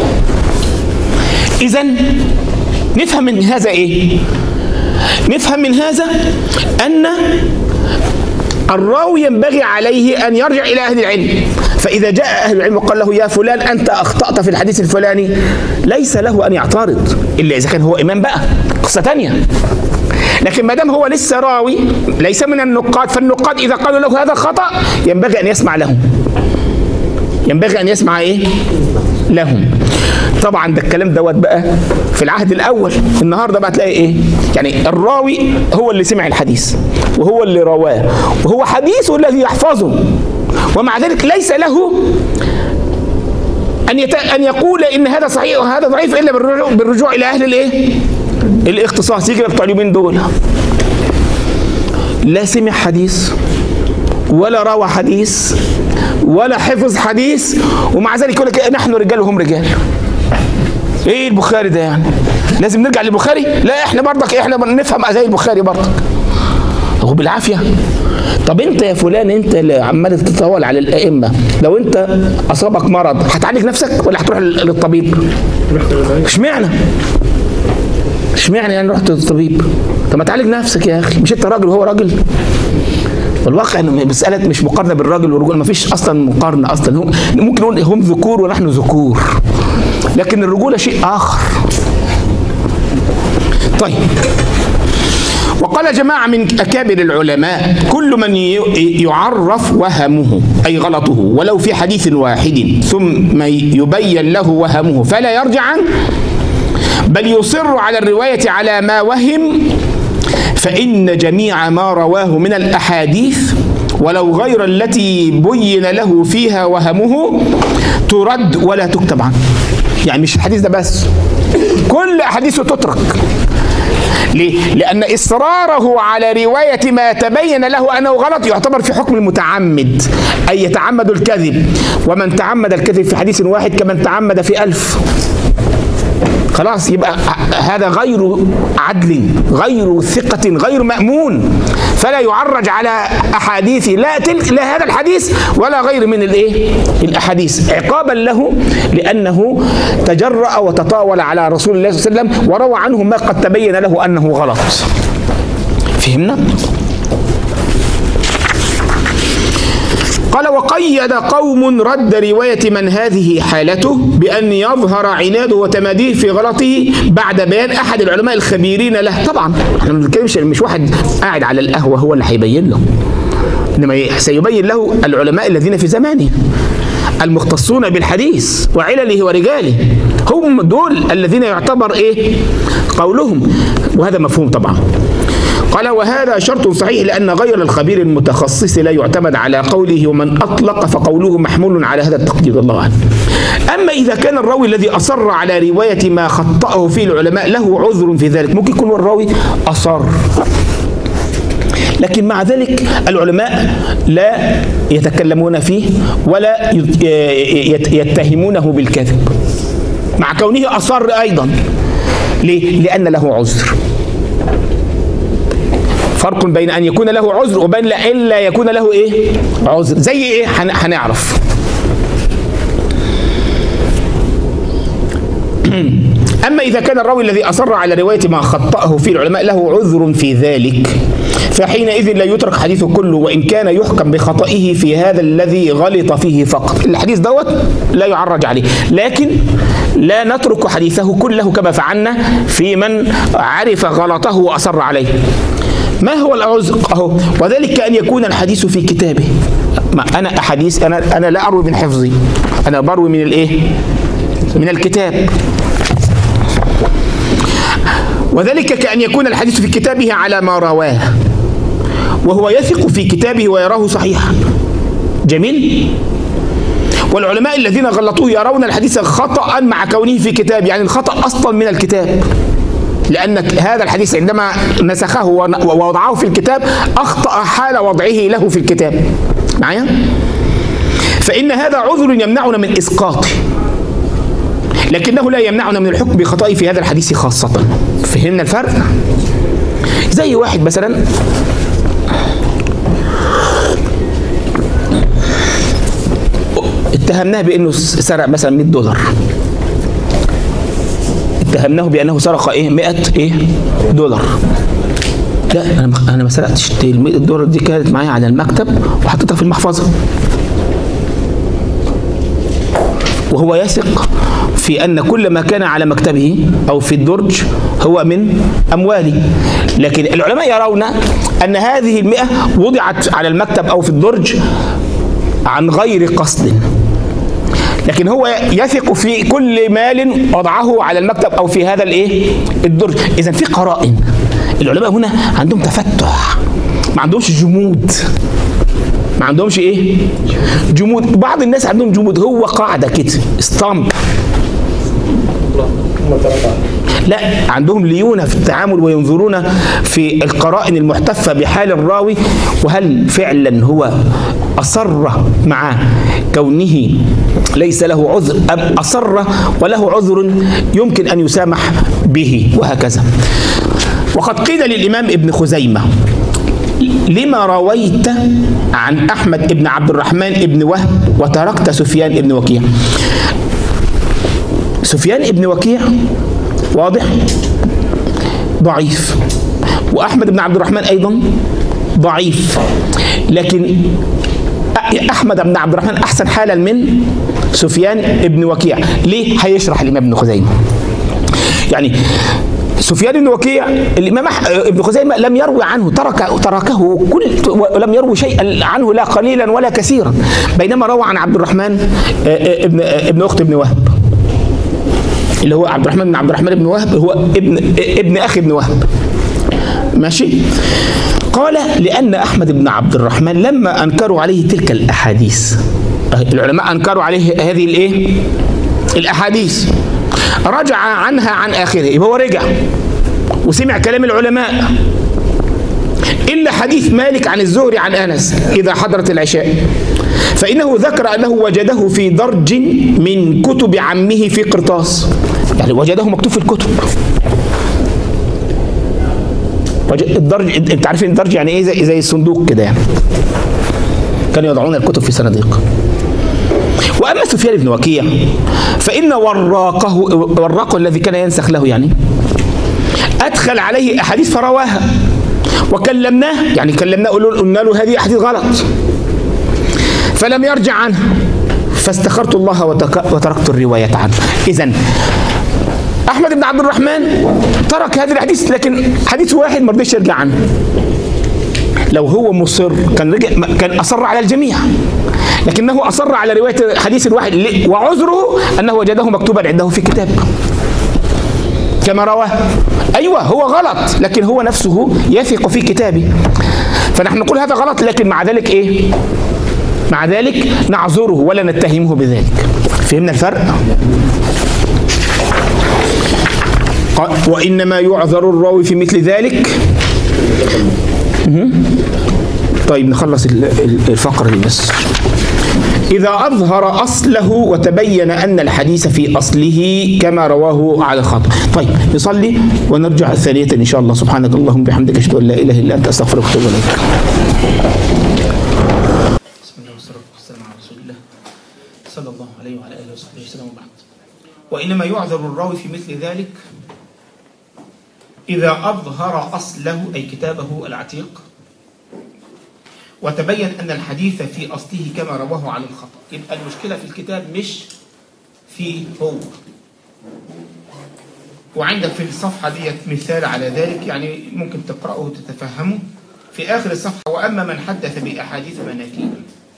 إذن نفهم من هذا إيه؟ نفهم من هذا أن الراوي ينبغي عليه أن يرجع إلى أهل العلم. فإذا جاء أهل العلم وقال له يا فلان أنت أخطأت في الحديث الفلاني، ليس له أن يعترض إلا إذا كان هو إمام، بقى قصة تانية. لكن ما دام هو لسه راوي ليس من النقاد، فالنقاد إذا قالوا له هذا خطأ ينبغي أن يسمع لهم، ينبغي أن يسمع إيه؟ لهم. طبعا ده الكلام دوت بقى في العهد الأول. النهارده بقى تلاقي إيه؟ يعني الراوي هو اللي سمع الحديث وهو اللي رواه وهو حديثه الذي يحفظه، ومع ذلك ليس له ان يت... ان يقول ان هذا صحيح وهذا ضعيف الا بالرجوع, بالرجوع الى اهل الايه؟ الاختصاص. يجي لك بتوع اليومين دول لا سمع حديث ولا روى حديث ولا حفظ حديث، ومع ذلك يقول لك نحن رجال وهم رجال. ايه البخاري ده يعني؟ لازم نرجع للبخاري؟ لا احنا برضك احنا نفهم زي البخاري برضك. هو بالعافيه. طب انت يا فلان انت اللي عمال تتطاول على الائمه، لو انت اصابك مرض هتعالج نفسك ولا هتروح للطبيب؟ اشمعنى؟ اشمعنى يعني رحت للطبيب؟ طب ما تعالج نفسك يا اخي، مش انت راجل وهو راجل؟ والواقع ان مساله مش مقارنه بالراجل والرجل، ما فيش اصلا مقارنه اصلا. هم ممكن نقول هم ذكور ونحن ذكور، لكن الرجوله شيء اخر. طيب، وقال جماعه من اكابر العلماء كل من يعرف وهمه اي غلطه ولو في حديث واحد ثم يبين له وهمه فلا يرجع عنه بل يصر على الروايه على ما وهم، فإن جميع ما رواه من الأحاديث ولو غير التي بين له فيها وهمه ترد ولا تكتب عنه. يعني مش الحديث ده بس، كل أحاديثه تترك. ليه؟ لأن إصراره على رواية ما تبين له أنه غلط يعتبر في حكم المتعمد، أي يتعمد الكذب، ومن تعمد الكذب في حديث واحد كمن تعمد في ألف. خلاص، يبقى هذا غير عدل، غير ثقة، غير مأمون، فلا يعرج على أحاديث لا تلك لا هذا الحديث ولا غير من الايه؟ الأحاديث، عقابا له لأنه تجرأ وتطاول على رسول الله صلى الله عليه وسلم وروى عنه ما قد تبين له أنه غلط. فهمنا؟ قال وقيد قوم رد رواية من هذه حالته بأن يظهر عناده وتماديه في غلطه بعد بيان أحد العلماء الخبيرين له. طبعا احنا ما بنتكلمش، مش واحد قاعد على القهوة هو اللي هيبين له، إنما سيبين له العلماء الذين في زمانه المختصون بالحديث وعلله ورجاله، هم دول الذين يعتبر ايه؟ قولهم، وهذا مفهوم طبعا. قال وهذا شرط صحيح لأن غير الخبير المتخصص لا يعتمد على قوله، ومن أطلق فقوله محمول على هذا التقدير الله عنه. أما إذا كان الراوي الذي أصر على رواية ما خطأه فيه العلماء له عذر في ذلك، ممكن يكون الراوي أصر لكن مع ذلك العلماء لا يتكلمون فيه ولا يتهمونه بالكذب مع كونه أصر أيضا. ليه؟ لأن له عذر. فرق بين أن يكون له عذر وبين إلا يكون له إيه؟ عذر. زي إيه؟ هنعرف. أما إذا كان الراوي الذي أصر على رواية ما خطأه فيه العلماء له عذر في ذلك، فحينئذ لا يترك حديثه كله وإن كان يحكم بخطئه في هذا الذي غلط فيه فقط. الحديث دوت لا يعرج عليه، لكن لا نترك حديثه كله كما فعلنا في من عرف غلطه وأصر عليه. ما هو العذر؟ أهو وذلك أن يكون الحديث في كتابه. ما أنا أحاديث أنا أنا لا أروي من حفظي، أنا بروي من الإيه؟ من الكتاب. وذلك كأن يكون الحديث في كتابه على ما رواه وهو يثق في كتابه ويراه صحيحا. جميل. والعلماء الذين غلطوه يرون الحديث خطأ مع كونه في كتاب، يعني الخطأ أصلا من الكتاب، لأن هذا الحديث عندما نسخه ووضعه في الكتاب أخطأ حال وضعه له في الكتاب. معايا؟ فإن هذا عذر يمنعنا من إسقاطه، لكنه لا يمنعنا من الحكم بخطئه في هذا الحديث خاصة. فهمنا الفرق؟ زي واحد مثلا اتهمناه بأنه سرق مثلا مئة دولار، اتهمناه بأنه سرق ايه؟ مئة ايه؟ دولار. لا انا انا ما سرقتش، ال مئة دولار دي كانت معايا على المكتب وحطيتها في المحفظة. وهو يثق في أن كل ما كان على مكتبه أو في الدرج هو من أموالي، لكن العلماء يرون أن هذه المئة وضعت على المكتب أو في الدرج عن غير قصد، لكن هو يثق في كل مال وضعه على المكتب أو في هذا الإيه؟ الدرج. إذن في قرائن. العلماء هنا عندهم تفتح، ما عندهمش جمود. ما عندهمش ايه؟ جمود. بعض الناس عندهم جمود، هو قاعده كده ستامب. لا، عندهم ليونة في التعامل وينظرون في القرائن المحتفة بحال الراوي، وهل فعلا هو أصر مع كونه ليس له عذر أم أصر وله عذر يمكن أن يسامح به، وهكذا. وقد قيل للإمام ابن خزيمة: لما رويت عن أحمد ابن عبد الرحمن ابن وهب وتركت سفيان ابن وكيع؟ سفيان ابن وكيع واضح ضعيف، وأحمد بن عبد الرحمن أيضا ضعيف، لكن أحمد بن عبد الرحمن أحسن حالا من سفيان ابن وكيع. ليه؟ هيشرح الإمام ابن خزيمة. يعني سفيان بن وكيع الإمام ابن خزيمة لم يروي عنه، ترك تركه كل ولم يروي شيئا عنه، لا قليلا ولا كثيرا، بينما روى عن عبد الرحمن ابن ابن أخت ابن وهب، اللي هو عبد الرحمن بن عبد الرحمن بن وهب، هو ابن ابن أخي ابن وهب. ماشي. قال: لأن أحمد بن عبد الرحمن لما أنكروا عليه تلك الأحاديث، العلماء أنكروا عليه هذه الإيه؟ الأحاديث، رجع عنها عن آخره، يبقى هو رجع وسمع كلام العلماء، إلا حديث مالك عن الزهري عن أنس إذا حضرت العشاء، فإنه ذكر أنه وجده في درج من كتب عمه في قرطاس، يعني وجده مكتوب في الكتب. الدرج، انت عارفين الدرج يعني ايه؟ زي, زي الصندوق كده، يعني كانوا يضعون الكتب في صناديق. واما سفيان بن وكيع فان وراقه وراقه الذي كان ينسخ له، يعني ادخل عليه احاديث فرواها، وكلمناه، يعني كلمناه قلنا له هذه احاديث غلط، فلم يرجع عنها، فاستخرت الله وتركت الروايه عنه. اذا أحمد بن عبد الرحمن ترك هذه الحديث، لكن حديث واحد ما رضيش يرجع عنه. لو هو مصر كان رجع، كان أصر على الجميع، لكنه أصر على رواية حديث واحد، وعذره أنه وجده مكتوبا عنده في كتاب كما رواه. أيوة هو غلط، لكن هو نفسه يثق في كتابه، فنحن نقول هذا غلط، لكن مع ذلك إيه؟ مع ذلك نعذره ولا نتهمه بذلك. فهمنا الفرق؟ وإنما يعذر الراوي في مثل ذلك. طيب نخلص الفقرة دي بس. إذا أظهر أصله وتبين أن الحديث في أصله كما رواه على الخطأ. طيب نصلي ونرجع ثانية إن شاء الله. سبحانك اللهم وبحمدك أشهد أن لا إله إلا أنت أستغفرك وأتوب إليك. بسم الله والصلاة والسلام على رسول الله صلى الله عليه وعلى آله وصحبه وسلم وبعد. وإنما يعذر الراوي في مثل ذلك إذا أظهر أصله أي كتابه العتيق وتبين أن الحديث في أصله كما رواه على الخطأ. يبقى المشكلة في الكتاب مش في هو. وعندك في الصفحة ديت مثال على ذلك، يعني ممكن تقرأه وتتفهمه في آخر الصفحة: وأما من حدث بأحاديث مناكير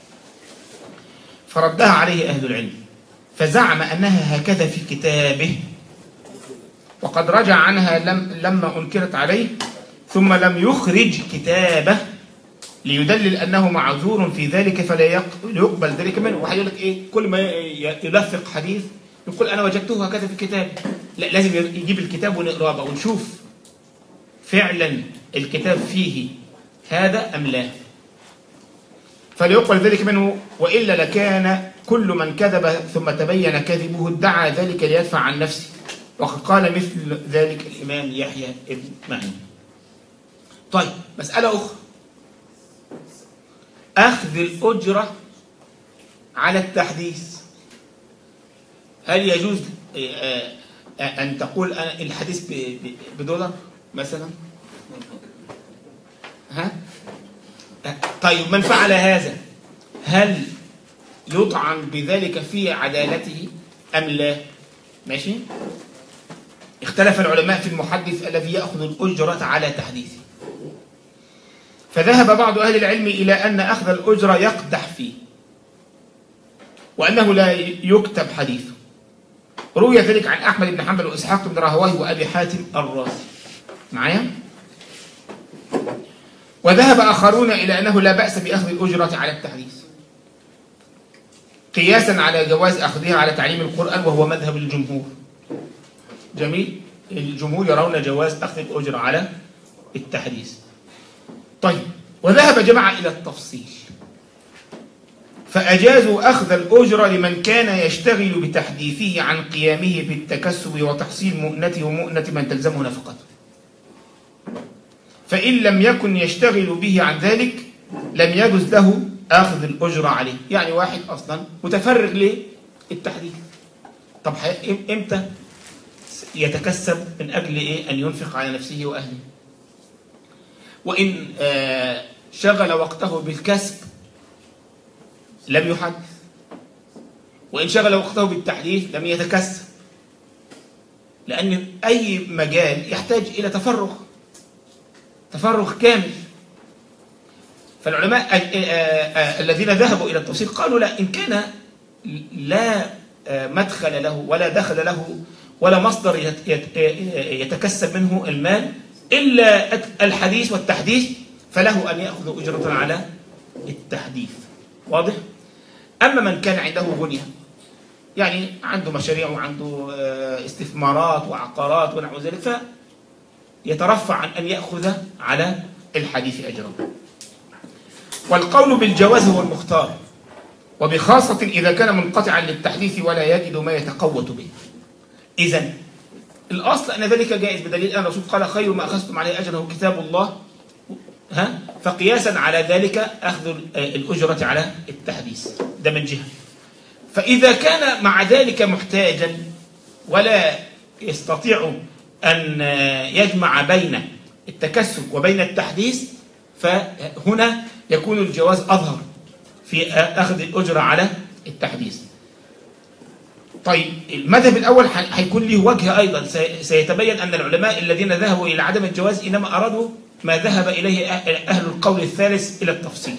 فردها عليه أهل العلم فزعم أنها هكذا في كتابه، وقد رجع عنها لم لما أنكرت عليه، ثم لم يخرج كتابه ليدلل أنه معذور في ذلك فلا يقبل ذلك منه. وهيقول لك إيه؟ كل ما يلفق حديث يقول أنا وجدته هكذا في الكتاب. لا، لازم يجيب الكتاب ونقرأه ونشوف فعلا الكتاب فيه هذا أم لا، فليقبل ذلك منه، وإلا لكان كل من كذب ثم تبين كذبه ادعى ذلك ليدفع عن نفسه، وقد قال مثل ذلك الإمام يحيى ابن معين. طيب مسألة أخرى: أخذ الأجرة على التحديث. هل يجوز أن تقول الحديث بدولار مثلا؟ ها؟ طيب من فعل هذا هل يطعن بذلك في عدالته أم لا؟ ماشي؟ اختلف العلماء في المحدث الذي يأخذ الأجرة على تحديثه، فذهب بعض أهل العلم إلى أن أخذ الأجرة يقدح فيه وأنه لا يكتب حديثه. روي ذلك عن أحمد بن حنبل وإسحاق بن راهويه وأبي حاتم الرازي. معايا؟ وذهب آخرون إلى أنه لا بأس بأخذ الأجرة على التحديث قياسا على جواز أخذها على تعليم القرآن، وهو مذهب الجمهور. جميل. الجمهور يرون جواز أخذ الأجرة على التحديث. طيب، وذهب جماعة إلى التفصيل فأجازوا أخذ الأجرة لمن كان يشتغل بتحديثه عن قيامه بالتكسب وتحصيل مؤنته ومؤنة من تلزمه نفقته، فإن لم يكن يشتغل به عن ذلك لم يجوز له أخذ الأجرة عليه. يعني واحد أصلا متفرغ للتحديث، طب إمتى يتكسب من أجل إيه؟ أن ينفق على نفسه وأهله. وإن آه شغل وقته بالكسب لم يحدث، وإن شغل وقته بالتحديث لم يتكسب، لأن أي مجال يحتاج إلى تفرغ تفرغ كامل. فالعلماء الذين ذهبوا إلى التفصيل قالوا لا، إن كان لا مدخل له ولا دخل له ولا مصدر يتكسب منه المال إلا الحديث والتحديث فله أن يأخذ أجرة على التحديث. واضح؟ أما من كان عنده بنية، يعني عنده مشاريع وعنده استثمارات وعقارات ونحو ذلك، فيترفع عن أن يأخذ على الحديث أجرا. والقول بالجواز هو المختار، وبخاصة إذا كان منقطعا للتحديث ولا يجد ما يتقوت به. إذن الأصل أن ذلك جائز، بدليل أن الرسول قال خير ما أخذتم عليه أجره كتاب الله، ها؟ فقياسا على ذلك أخذ الأجرة على التحديث، ده من جهة. فإذا كان مع ذلك محتاجا ولا يستطيع أن يجمع بين التكسب وبين التحديث، فهنا يكون الجواز أظهر في أخذ الأجرة على التحديث. طيب، المذهب الأول هيكون له وجه أيضا، سيتبين أن العلماء الذين ذهبوا إلى عدم الجواز إنما أرادوا ما ذهب إليه أهل القول الثالث إلى التفصيل.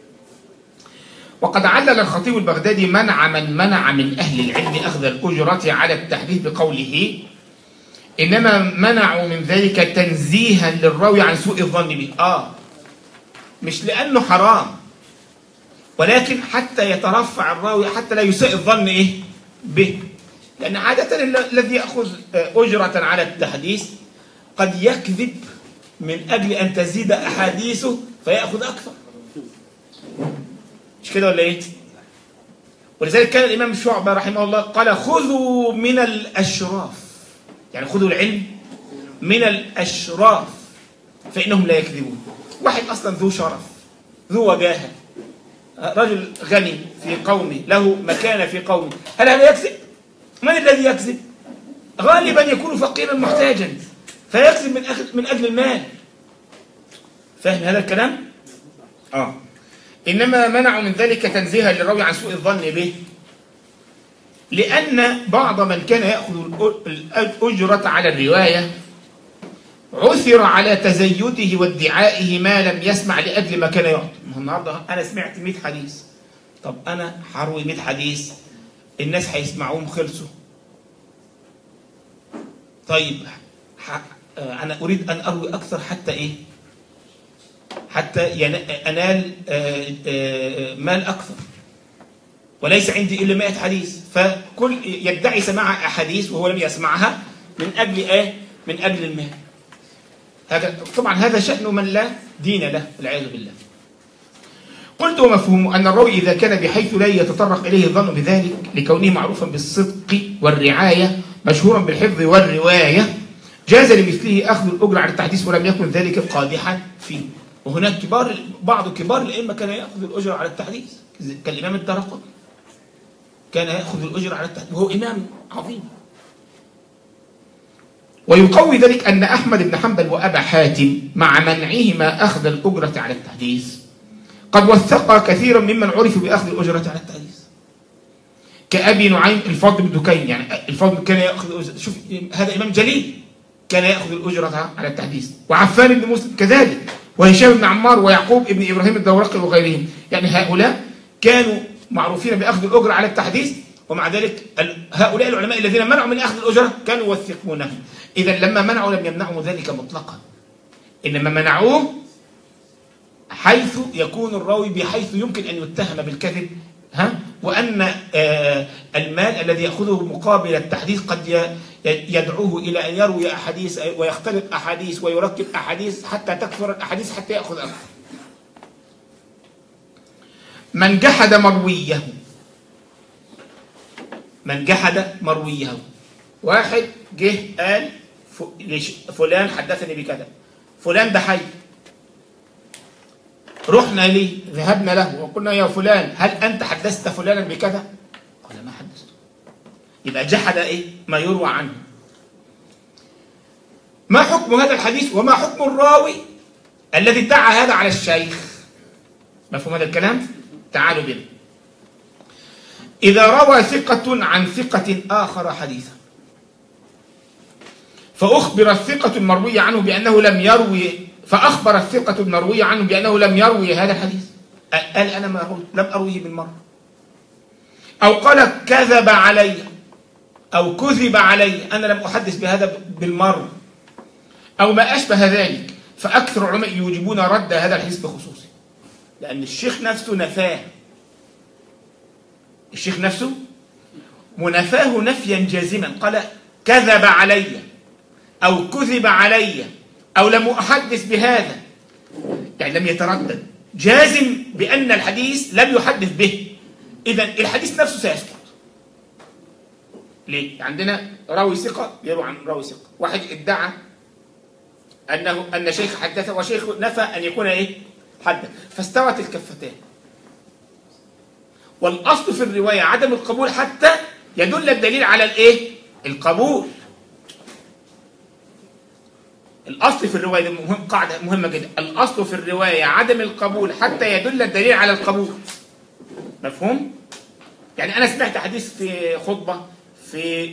وقد علل الخطيب البغدادي منع من منع من أهل العلم أخذ الأجرة على التحديث بقوله إنما منعوا من ذلك تنزيها للراوي عن سوء الظن به. آه مش لأنه حرام، ولكن حتى يترفع الراوي، حتى لا يسيء الظن إيه به. لأن عادة الذي يأخذ أجرة على التحديث قد يكذب من أجل أن تزيد أحاديثه فيأخذ أكثر، مش كده ولا إيه؟ ولذلك كان الإمام شعبة رحمه الله قال خذوا من الأشراف، يعني خذوا العلم من الأشراف فإنهم لا يكذبون. واحد أصلا ذو شرف ذو وجاهة، رجل غني في قومه، له مكانة في قومه، هل هذا يكذب؟ من الذي يكذب؟ غالبا يكون فقيرا محتاجا فيكذب من أجل من أجل المال. فاهم هذا الكلام؟ آه إنما منعوا من ذلك تنزيها للراوي عن سوء الظن به، لأن بعض من كان يأخذ الأجرة على الرواية عثر على تزيده وادعائه ما لم يسمع لأجل ما كان يعطي. النهارده أنا سمعت مئة حديث، طب أنا هروي مئة حديث الناس هيسمعوهم خلصوا، طيب أنا أريد أن أروي أكثر حتى إيه؟ حتى أنال مال أكثر، وليس عندي إلا مئة حديث، فكل يدعي سماع أحاديث وهو لم يسمعها من أجل إيه؟ من أجل المال. هذا طبعا هذا شأن من لا دين له والعياذ بالله. قلت ومفهوم أن الراوي إذا كان بحيث لا يتطرق إليه الظن بذلك لكونه معروفا بالصدق والرعاية مشهورا بالحفظ والرواية جاز لمثله أخذ الأجر على التحديث ولم يكن ذلك قادحا فيه. وهناك كبار بعض كبار الأئمة كان يأخذ الأجر على التحديث، كالإمام الدارقطني كان يأخذ الأجر على التحديث وهو إمام عظيم. ويقوي ذلك أن أحمد بن حنبل وأبا حاتم مع منعهما أخذ الأجرة على التحديث قد وثق كثيرا ممن عرفوا بأخذ الأجرة على التحديث، كأبي نعيم الفضل بن دكين. يعني الفضل كان يأخذ، شوف هذا إمام جليل كان يأخذ الأجرة على التحديث، وعفان بن مسلم كذلك، وهشام بن عمار ويعقوب بن إبراهيم الدورقي وغيرهم. يعني هؤلاء كانوا معروفين بأخذ الأجرة على التحديث، ومع ذلك هؤلاء العلماء الذين منعوا من أخذ الأجرة كانوا يوثقونه. إذا لما منعوا لم يمنعوا ذلك مطلقا، إنما منعوه حيث يكون الراوي بحيث يمكن أن يتهم بالكذب، ها؟ وأن آه المال الذي يأخذه مقابل التحديث قد يدعوه إلى أن يروي أحاديث ويختلط أحاديث ويركب أحاديث حتى تكثر الأحاديث حتى يأخذ أكثر. من جحد مرويه، من جحد مرويه، واحد جه قال فلان حدثني بكذا، فلان ده حي، رحنا ليه؟ ذهبنا له وقلنا يا فلان هل أنت حدثت فلانا بكذا؟ قال ما حدثت. يبقى جحد إيه؟ ما يروى عنه. ما حكم هذا الحديث وما حكم الراوي الذي ادعى هذا على الشيخ؟ مفهوم هذا الكلام؟ تعالوا بنا. إذا روى ثقة عن ثقة آخر حديثا فأخبر الثقة المروي عنه بأنه لم يروي فأخبر الثقة المروي عنه بأنه لم يروي هذا الحديث، قال أنا ما روي لم أرويه بالمرة، أو قال كذب علي أو كذب علي أنا لم أحدث بهذا بالمرة أو ما أشبه ذلك، فأكثر العلماء يوجبون رد هذا الحديث بخصوصه، لأن الشيخ نفسه نفاه، الشيخ نفسه منفاه نفيا جازما، قال كذب علي أو كذب علي أو لم أحدث بهذا، يعني لم يتردد، جازم بأن الحديث لم يحدث به، إذن الحديث نفسه سيسقط. ليه؟ عندنا راوي ثقة يروي عن راوي ثقة، واحد ادعى أنه أن شيخ حدث وشيخ نفى أن يكون إيه؟ حدث، فاستوت الكفتان. والأصل في الرواية عدم القبول حتى يدل الدليل على الإيه؟ القبول. الأصل في الرواية دي مهم، قاعدة مهمة جدا، الأصل في الرواية عدم القبول حتى يدل الدليل على القبول. مفهوم؟ يعني أنا سمعت حديث في خطبة في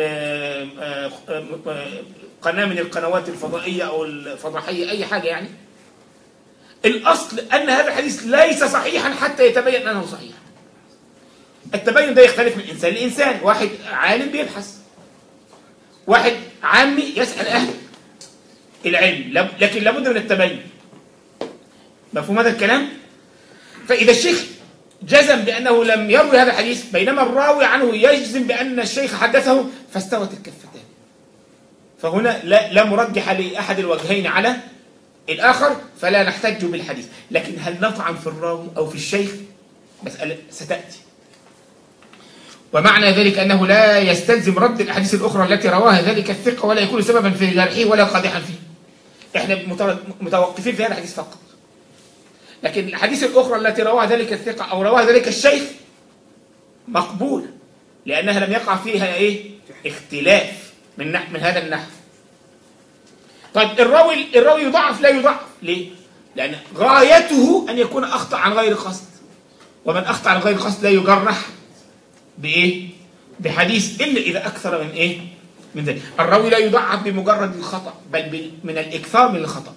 قناة من القنوات الفضائية أو الفضحية أي حاجة، يعني الأصل أن هذا الحديث ليس صحيحا حتى يتبين أنه صحيح. التبين ده يختلف من إنسان لإنسان، واحد عالم بيبحث، واحد عامي يسأل أهل العلم، لكن لابد من التبين. مفهوم هذا الكلام؟ فإذا الشيخ جزم بأنه لم يروي هذا الحديث بينما الراوي عنه يجزم بأن الشيخ حدثه فاستوت الكفتان، فهنا لا, لا مرجح لأحد الوجهين على الآخر، فلا نحتج بالحديث. لكن هل نطعن في الراوي أو في الشيخ؟ مسألة ستأتي. ومعنى ذلك أنه لا يستلزم رد الأحاديث الأخرى التي رواها ذلك الثقة ولا يكون سببا في جرحه ولا قادحا فيه. إحنا متوقفين في هذا الحديث فقط، لكن الأحاديث الأخرى التي رواها ذلك الثقة أو رواها ذلك الشيخ مقبولة لأنها لم يقع فيها إيه؟ اختلاف من نحو من هذا النحو. طيب الراوي الراوي يضعف لا يضعف ليه؟ لأن غايته أن يكون أخطأ عن غير قصد، ومن أخطأ عن غير قصد لا يجرح بإيه؟ بحديث إلا إذا أكثر من إيه؟ من ذلك. الراوي لا يضعف بمجرد الخطأ بل من الإكثار من الخطأ.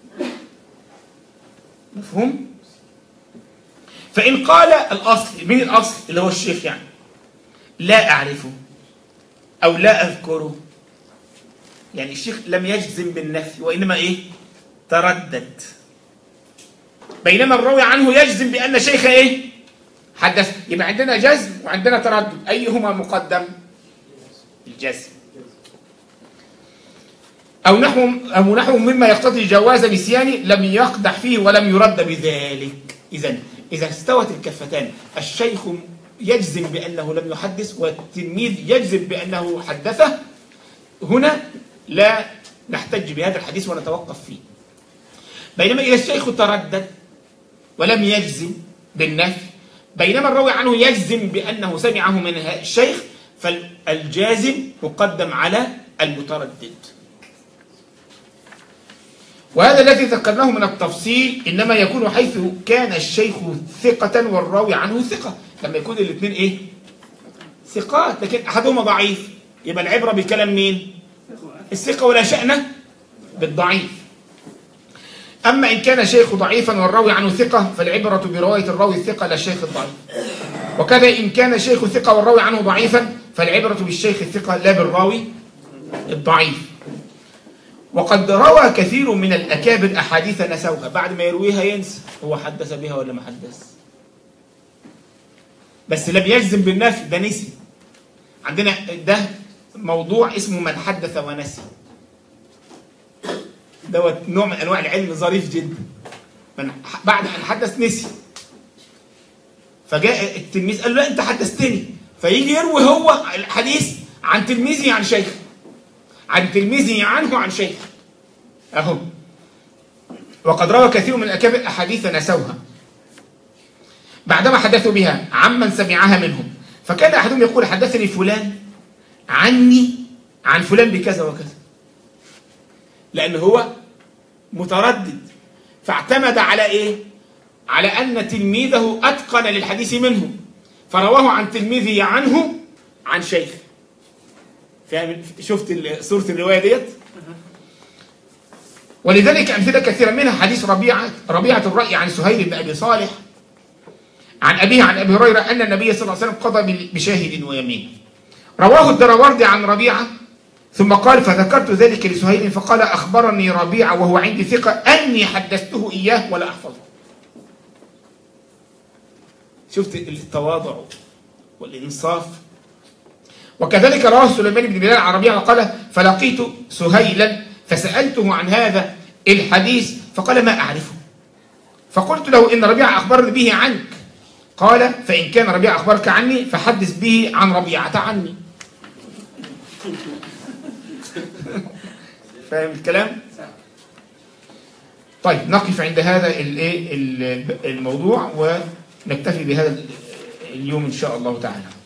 مفهوم؟ فإن قال الأصل، من الأصل اللي هو الشيخ يعني لا أعرفه أو لا أذكره، يعني الشيخ لم يجزم بالنفي وإنما إيه؟ تردد، بينما الراوي عنه يجزم بأن شيخ إيه؟ حدث. يبقى عندنا جزم وعندنا تردد، أيهما مقدم؟ الجزم. أو نحو أو نحو مما يقتضي جواز نسيان لم يقدح فيه ولم يرد بذلك. إذن إذا استوت الكفتان، الشيخ يجزم بأنه لم يحدث والتلميذ يجزم بأنه حدثه، هنا لا نحتج بهذا الحديث ونتوقف فيه. بينما إذا الشيخ تردد ولم يجزم بالنفي بينما الراوي عنه يجزم بأنه سمعه من الشيخ، فالجازم مقدم على المتردد. وهذا الذي ذكرناه من التفصيل إنما يكون حيث كان الشيخ ثقة والراوي عنه ثقة، لما يكون الاثنين إيه؟ ثقات، لكن أحدهما ضعيف، يبقى العبرة بكلام مين؟ الثقة، ولا شأن بالضعيف. أما إن كان الشيخ ضعيفا والراوي عنه ثقة فالعبرة برواية الراوي الثقة لا الشيخ الضعيف. وكذا إن كان الشيخ ثقة والراوي عنه ضعيفا فالعبرة بالشيخ الثقة لا بالراوي الضعيف. وقد روى كثير من الأكابر أحاديث نسوها، بعد ما يرويها ينسى هو حدث بها ولا ما حدث، بس لم يجزم بالنفي، ده نسي. عندنا ده موضوع اسمه من حدث ونسي، دوت نوع من أنواع العلم ظريف جدا. من بعد أن حدث نسي، فجاء التلميذ قال له لا أنت حدثتني، فيجي يروي هو الحديث عن تلميذه عن شيخ، عن تلميذه عنه عن شيخ أهو. وقد روى كثير من الأكابر أحاديث نسوها بعدما حدثوا بها عمن سمعها منهم، فكان أحدهم يقول حدثني فلان عني عن فلان بكذا وكذا، لأنه هو متردد، فاعتمد على إيه؟ على أن تلميذه أتقن للحديث منه، فرواه عن تلميذه عنه عن شيخ. فاهم؟ شفت صورة الرواية ديت؟ ولذلك أمثلة كثيرة منها حديث ربيعة ربيعة الرأي عن سهيل بن أبي صالح عن أبيه عن أبي هريرة أن النبي صلى الله عليه وسلم قضى بشاهد ويمين. رواه الدراوردي عن ربيعة ثم قال فذكرت ذلك لسهيل فقال أخبرني ربيعة وهو عندي ثقة أني حدثته إياه ولا أحفظه. شفت التواضع والإنصاف. وكذلك رواه سليمان بن بلال عن ربيعة قال فلقيت سهيلا فسألته عن هذا الحديث فقال ما أعرفه، فقلت له إن ربيعة أخبرني به عنك، قال فإن كان ربيعة أخبرك عني فحدث به عن ربيعة عني. فاهم الكلام؟ طيب نقف عند هذا الموضوع ونكتفي بهذا اليوم إن شاء الله تعالى.